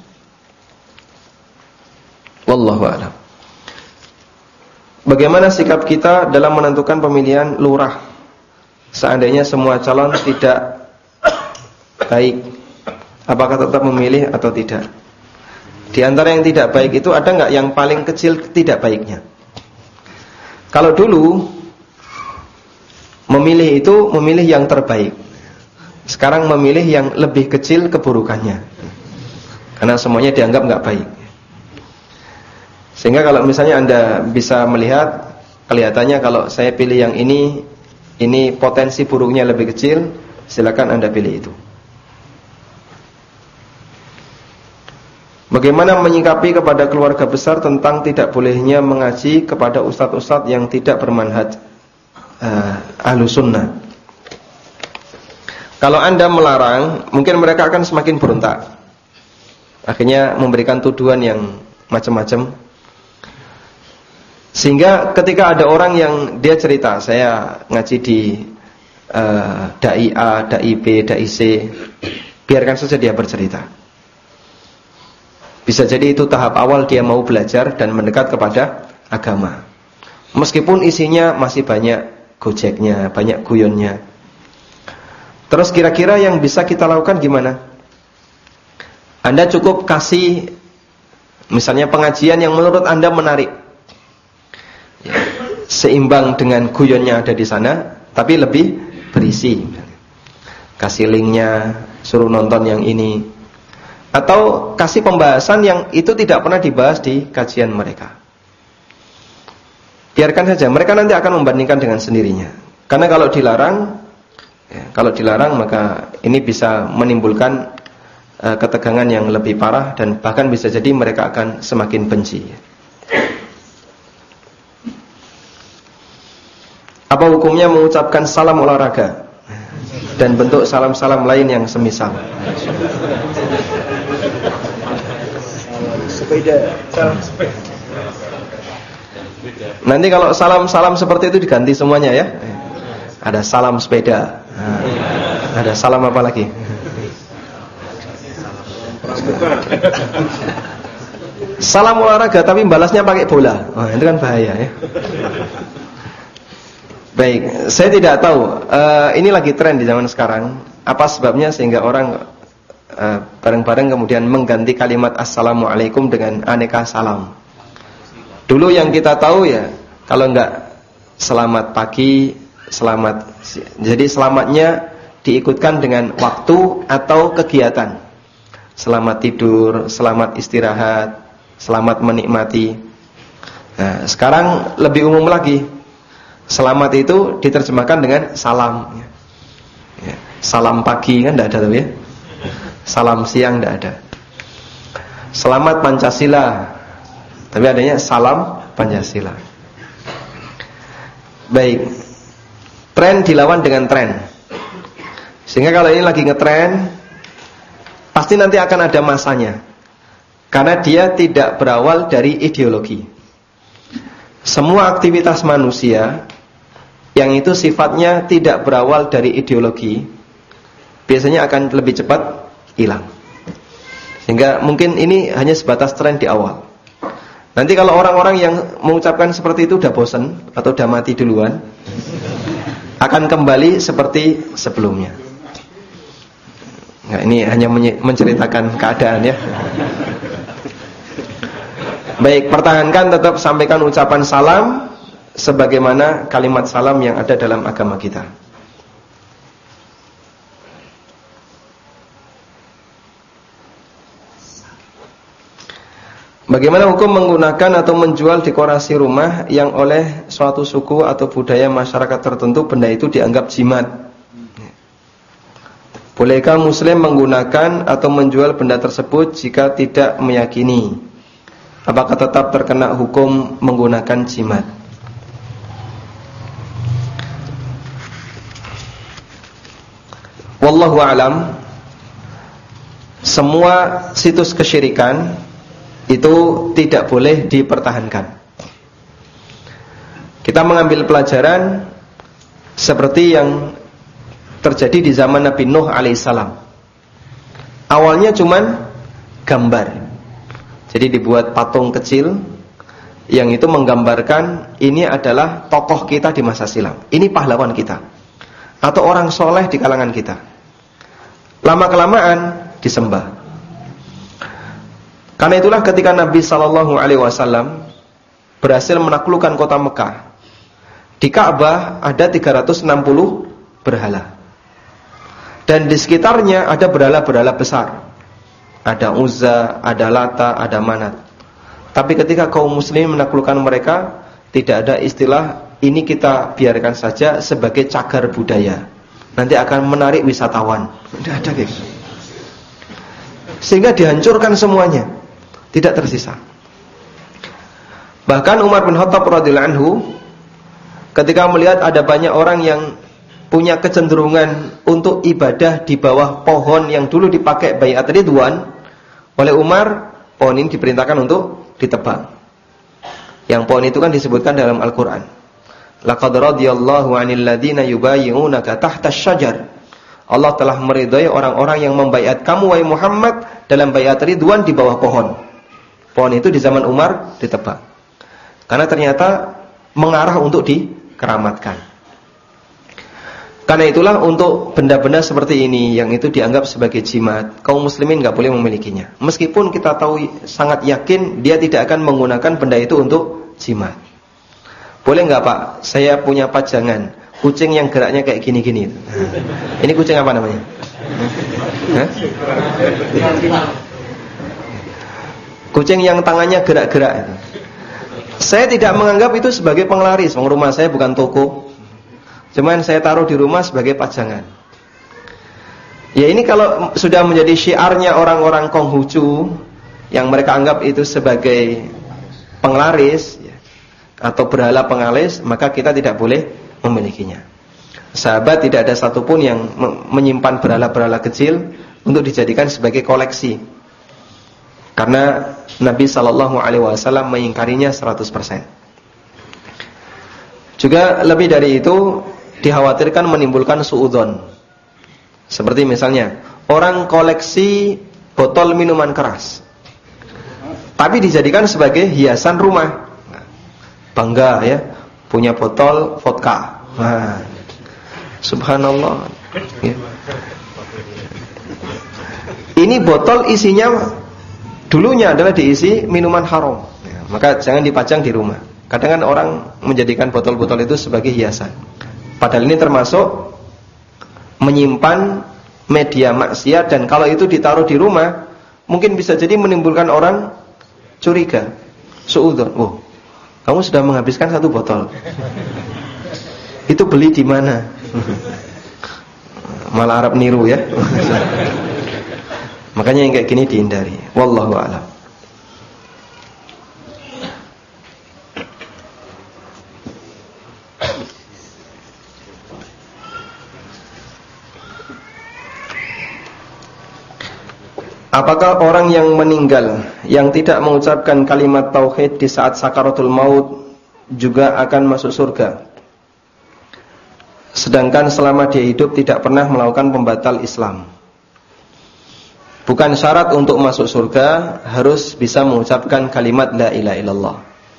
Wallahu a'lam. Bagaimana sikap kita dalam menentukan pemilihan lurah seandainya semua calon tidak baik? Apakah tetap memilih atau tidak? Di antara yang tidak baik itu ada nggak yang paling kecil tidak baiknya? Kalau dulu memilih itu memilih yang terbaik, sekarang memilih yang lebih kecil keburukannya, karena semuanya dianggap nggak baik. Sehingga kalau misalnya Anda bisa melihat, kelihatannya kalau saya pilih yang ini, ini potensi buruknya lebih kecil, silakan Anda pilih itu. Bagaimana menyikapi kepada keluarga besar tentang tidak bolehnya mengaji kepada ustadz-ustadz yang tidak bermanhaj uh, ahlu sunnah? Kalau Anda melarang, mungkin mereka akan semakin berontak, akhirnya memberikan tuduhan yang macam-macam. Sehingga ketika ada orang yang dia cerita, saya ngaji di uh, dai A, dai B, dai C, biarkan saja dia bercerita. Bisa jadi itu tahap awal dia mau belajar dan mendekat kepada agama, meskipun isinya masih banyak gojeknya, banyak guyonnya. Terus kira-kira yang bisa kita lakukan gimana? Anda cukup kasih misalnya pengajian yang menurut Anda menarik, ya, seimbang dengan guyonnya ada di sana, tapi lebih berisi. Kasih linknya, suruh nonton yang ini. Atau kasih pembahasan yang itu tidak pernah dibahas di kajian mereka. Biarkan saja, mereka nanti akan membandingkan dengan sendirinya. Karena kalau dilarang, ya, kalau dilarang maka ini bisa menimbulkan uh, ketegangan yang lebih parah, dan bahkan bisa jadi mereka akan semakin benci. Apa hukumnya mengucapkan salam olahraga dan bentuk salam-salam lain yang semisal? Sepeda, salam sepeda. Nanti kalau salam-salam seperti itu diganti semuanya ya. Ada salam sepeda. Nah, ada salam apa lagi? Salam olahraga tapi balasnya pakai bola. Oh, itu kan bahaya ya. Baik, saya tidak tahu. Uh, ini lagi tren di zaman sekarang. Apa sebabnya sehingga orang uh, bareng-bareng kemudian mengganti kalimat assalamualaikum dengan aneka salam. Dulu yang kita tahu ya, kalau enggak selamat pagi, selamat. Jadi selamatnya diikutkan dengan waktu atau kegiatan. Selamat tidur, selamat istirahat, selamat menikmati. Nah, sekarang lebih umum lagi. Selamat itu diterjemahkan dengan salam. Ya. Salam pagi kan tidak ada tuh ya. Salam siang tidak ada. Selamat Pancasila, tapi adanya salam Pancasila. Baik. Tren dilawan dengan tren. Sehingga kalau ini lagi ngetren, pasti nanti akan ada masanya. Karena dia tidak berawal dari ideologi. Semua aktivitas manusia yang itu sifatnya tidak berawal dari ideologi, biasanya akan lebih cepat hilang. Sehingga mungkin ini hanya sebatas tren di awal. Nanti kalau orang-orang yang mengucapkan seperti itu udah bosan atau udah mati duluan, akan kembali seperti sebelumnya. Nah, ini hanya menceritakan keadaan ya. Baik, pertahankan tetap sampaikan ucapan salam sebagaimana kalimat salam yang ada dalam agama kita. Bagaimana hukum menggunakan atau menjual dekorasi rumah yang oleh suatu suku atau budaya masyarakat tertentu benda itu dianggap jimat? Bolehkah muslim menggunakan atau menjual benda tersebut jika tidak meyakini? Apakah tetap terkena hukum menggunakan jimat? Wallahu a'lam. Semua situs kesyirikan itu tidak boleh dipertahankan. Kita mengambil pelajaran seperti yang terjadi di zaman Nabi Nuh alaihissalam. Awalnya cuman gambar. Jadi dibuat patung kecil yang itu menggambarkan ini adalah tokoh kita di masa silam. Ini pahlawan kita atau orang soleh di kalangan kita. Lama-kelamaan disembah. Karena itulah ketika Nabi Shallallahu Alaihi Wasallam berhasil menaklukkan kota Mekah, di Ka'bah ada tiga ratus enam puluh berhala, dan di sekitarnya ada berhala-berhala besar. Ada Uzza, ada Lata, ada Manat. Tapi ketika kaum muslimin menaklukkan mereka, tidak ada istilah ini kita biarkan saja sebagai cagar budaya, nanti akan menarik wisatawan. Tidak ada gitu. Sehingga dihancurkan semuanya, tidak tersisa. Bahkan Umar bin Khattab radhiyallahu anhu ketika melihat ada banyak orang yang punya kecenderungan untuk ibadah di bawah pohon yang dulu dipakai baiat ridwan, oleh Umar pohon ini diperintahkan untuk ditebang. Yang pohon itu kan disebutkan dalam Al-Quran, laqad radiyallahu 'anil ladzina yubayyi'unaka tahta asy-syajar. Allah telah meridhai orang-orang yang membaiat kamu wahai Muhammad dalam baiat ridwan di bawah pohon. Pohon itu di zaman Umar ditebang karena ternyata mengarah untuk dikeramatkan. Karena itulah untuk benda-benda seperti ini yang itu dianggap sebagai jimat, kaum muslimin nggak boleh memilikinya. Meskipun kita tahu sangat yakin dia tidak akan menggunakan benda itu untuk jimat. Boleh nggak Pak? Saya punya pajangan kucing yang geraknya kayak gini-gini. Ini kucing apa namanya? Hah? Kucing yang tangannya gerak-gerak. Saya tidak menganggap itu sebagai penglaris. Rumah saya bukan toko. Cuman saya taruh di rumah sebagai pajangan. Ya ini kalau sudah menjadi syiarnya orang-orang Konghucu yang mereka anggap itu sebagai penglaris ya, atau berhala pengalis, maka kita tidak boleh memilikinya. Sahabat tidak ada satupun yang menyimpan berhala-berhala kecil untuk dijadikan sebagai koleksi. Karena Nabi Shallallahu Alaihi Wasallam mengingkarinya seratus persen. Juga lebih dari itu, dikhawatirkan menimbulkan suudzon. Seperti misalnya orang koleksi botol minuman keras, tapi dijadikan sebagai hiasan rumah. Bangga ya, punya botol vodka. Nah, subhanallah. Ya. Ini botol isinya dulunya adalah diisi minuman haram. Ya, maka jangan dipajang di rumah. Kadang kan orang menjadikan botol-botol itu sebagai hiasan. Padahal ini termasuk menyimpan media maksiat, dan kalau itu ditaruh di rumah mungkin bisa jadi menimbulkan orang curiga, suudzon. Oh, kamu sudah menghabiskan satu botol. Itu beli di mana? Malah Arab niru ya. Makanya yang kayak gini dihindari. Wallahu a'lam. Apakah orang yang meninggal yang tidak mengucapkan kalimat tauhid di saat sakaratul maut juga akan masuk surga? Sedangkan selama dia hidup tidak pernah melakukan pembatal Islam. Bukan syarat untuk masuk surga harus bisa mengucapkan kalimat la ilaha illallah.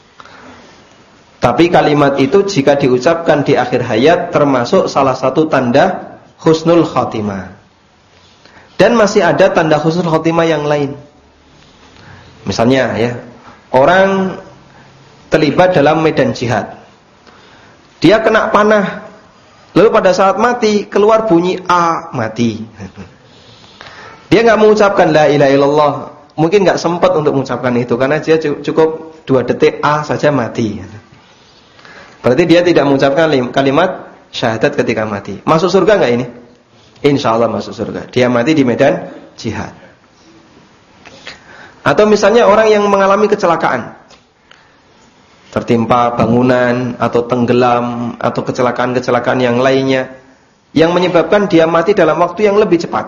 Tapi kalimat itu jika diucapkan di akhir hayat termasuk salah satu tanda husnul khatimah. Dan masih ada tanda husnul khotimah yang lain. Misalnya ya, orang terlibat dalam medan jihad. Dia kena panah. Lalu pada saat mati keluar bunyi A, mati. Dia enggak mengucapkan la ilaha illallah. Mungkin enggak sempat untuk mengucapkan itu karena dia cukup dua detik A saja mati. Berarti dia tidak mengucapkan kalimat syahadat ketika mati. Masuk surga enggak ini? Insya Allah masuk surga. Dia mati di medan jihad. Atau misalnya orang yang mengalami kecelakaan, tertimpa bangunan atau tenggelam atau kecelakaan-kecelakaan yang lainnya yang menyebabkan dia mati dalam waktu yang lebih cepat,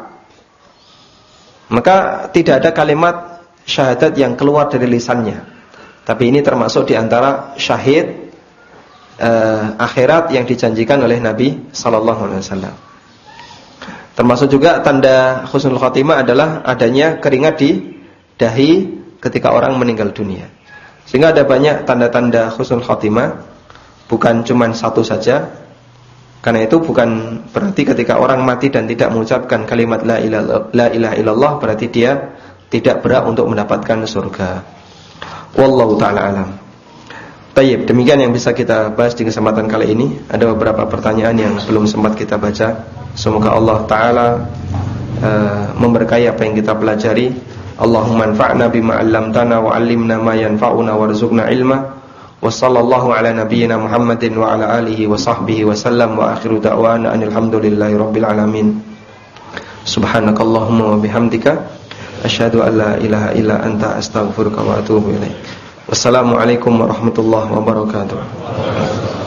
maka tidak ada kalimat syahadat yang keluar dari lisannya. Tapi ini termasuk di antara syahid eh, akhirat yang dijanjikan oleh Nabi sallallahu alaihi wasallam. Termasuk juga tanda husnul khotimah adalah adanya keringat di dahi ketika orang meninggal dunia. Sehingga ada banyak tanda-tanda husnul khotimah, bukan cuma satu saja. Karena itu bukan berarti ketika orang mati dan tidak mengucapkan kalimat la ilaha illallah berarti dia tidak berhak untuk mendapatkan surga. Wallahu ta'ala alam. Baik, demikian yang bisa kita bahas di kesempatan kali ini. Ada beberapa pertanyaan yang belum sempat kita baca. Semoga Allah Ta'ala uh, memberkahi apa yang kita pelajari. Allahumma anfa'na bima 'allamtana wa 'allimna ma yanfa'una warzuqna ilma. Wa sallallahu ala nabiyyina Muhammadin wa ala alihi wa sahbihi wa sallam wa akhiru da'wana anil hamdulillahi rabbil alamin. Subhanakallahumma wa bihamdika asyhadu an la ilaha illa anta astaghfiruka wa atubu ilaik. Wassalamualaikum warahmatullahi wabarakatuh.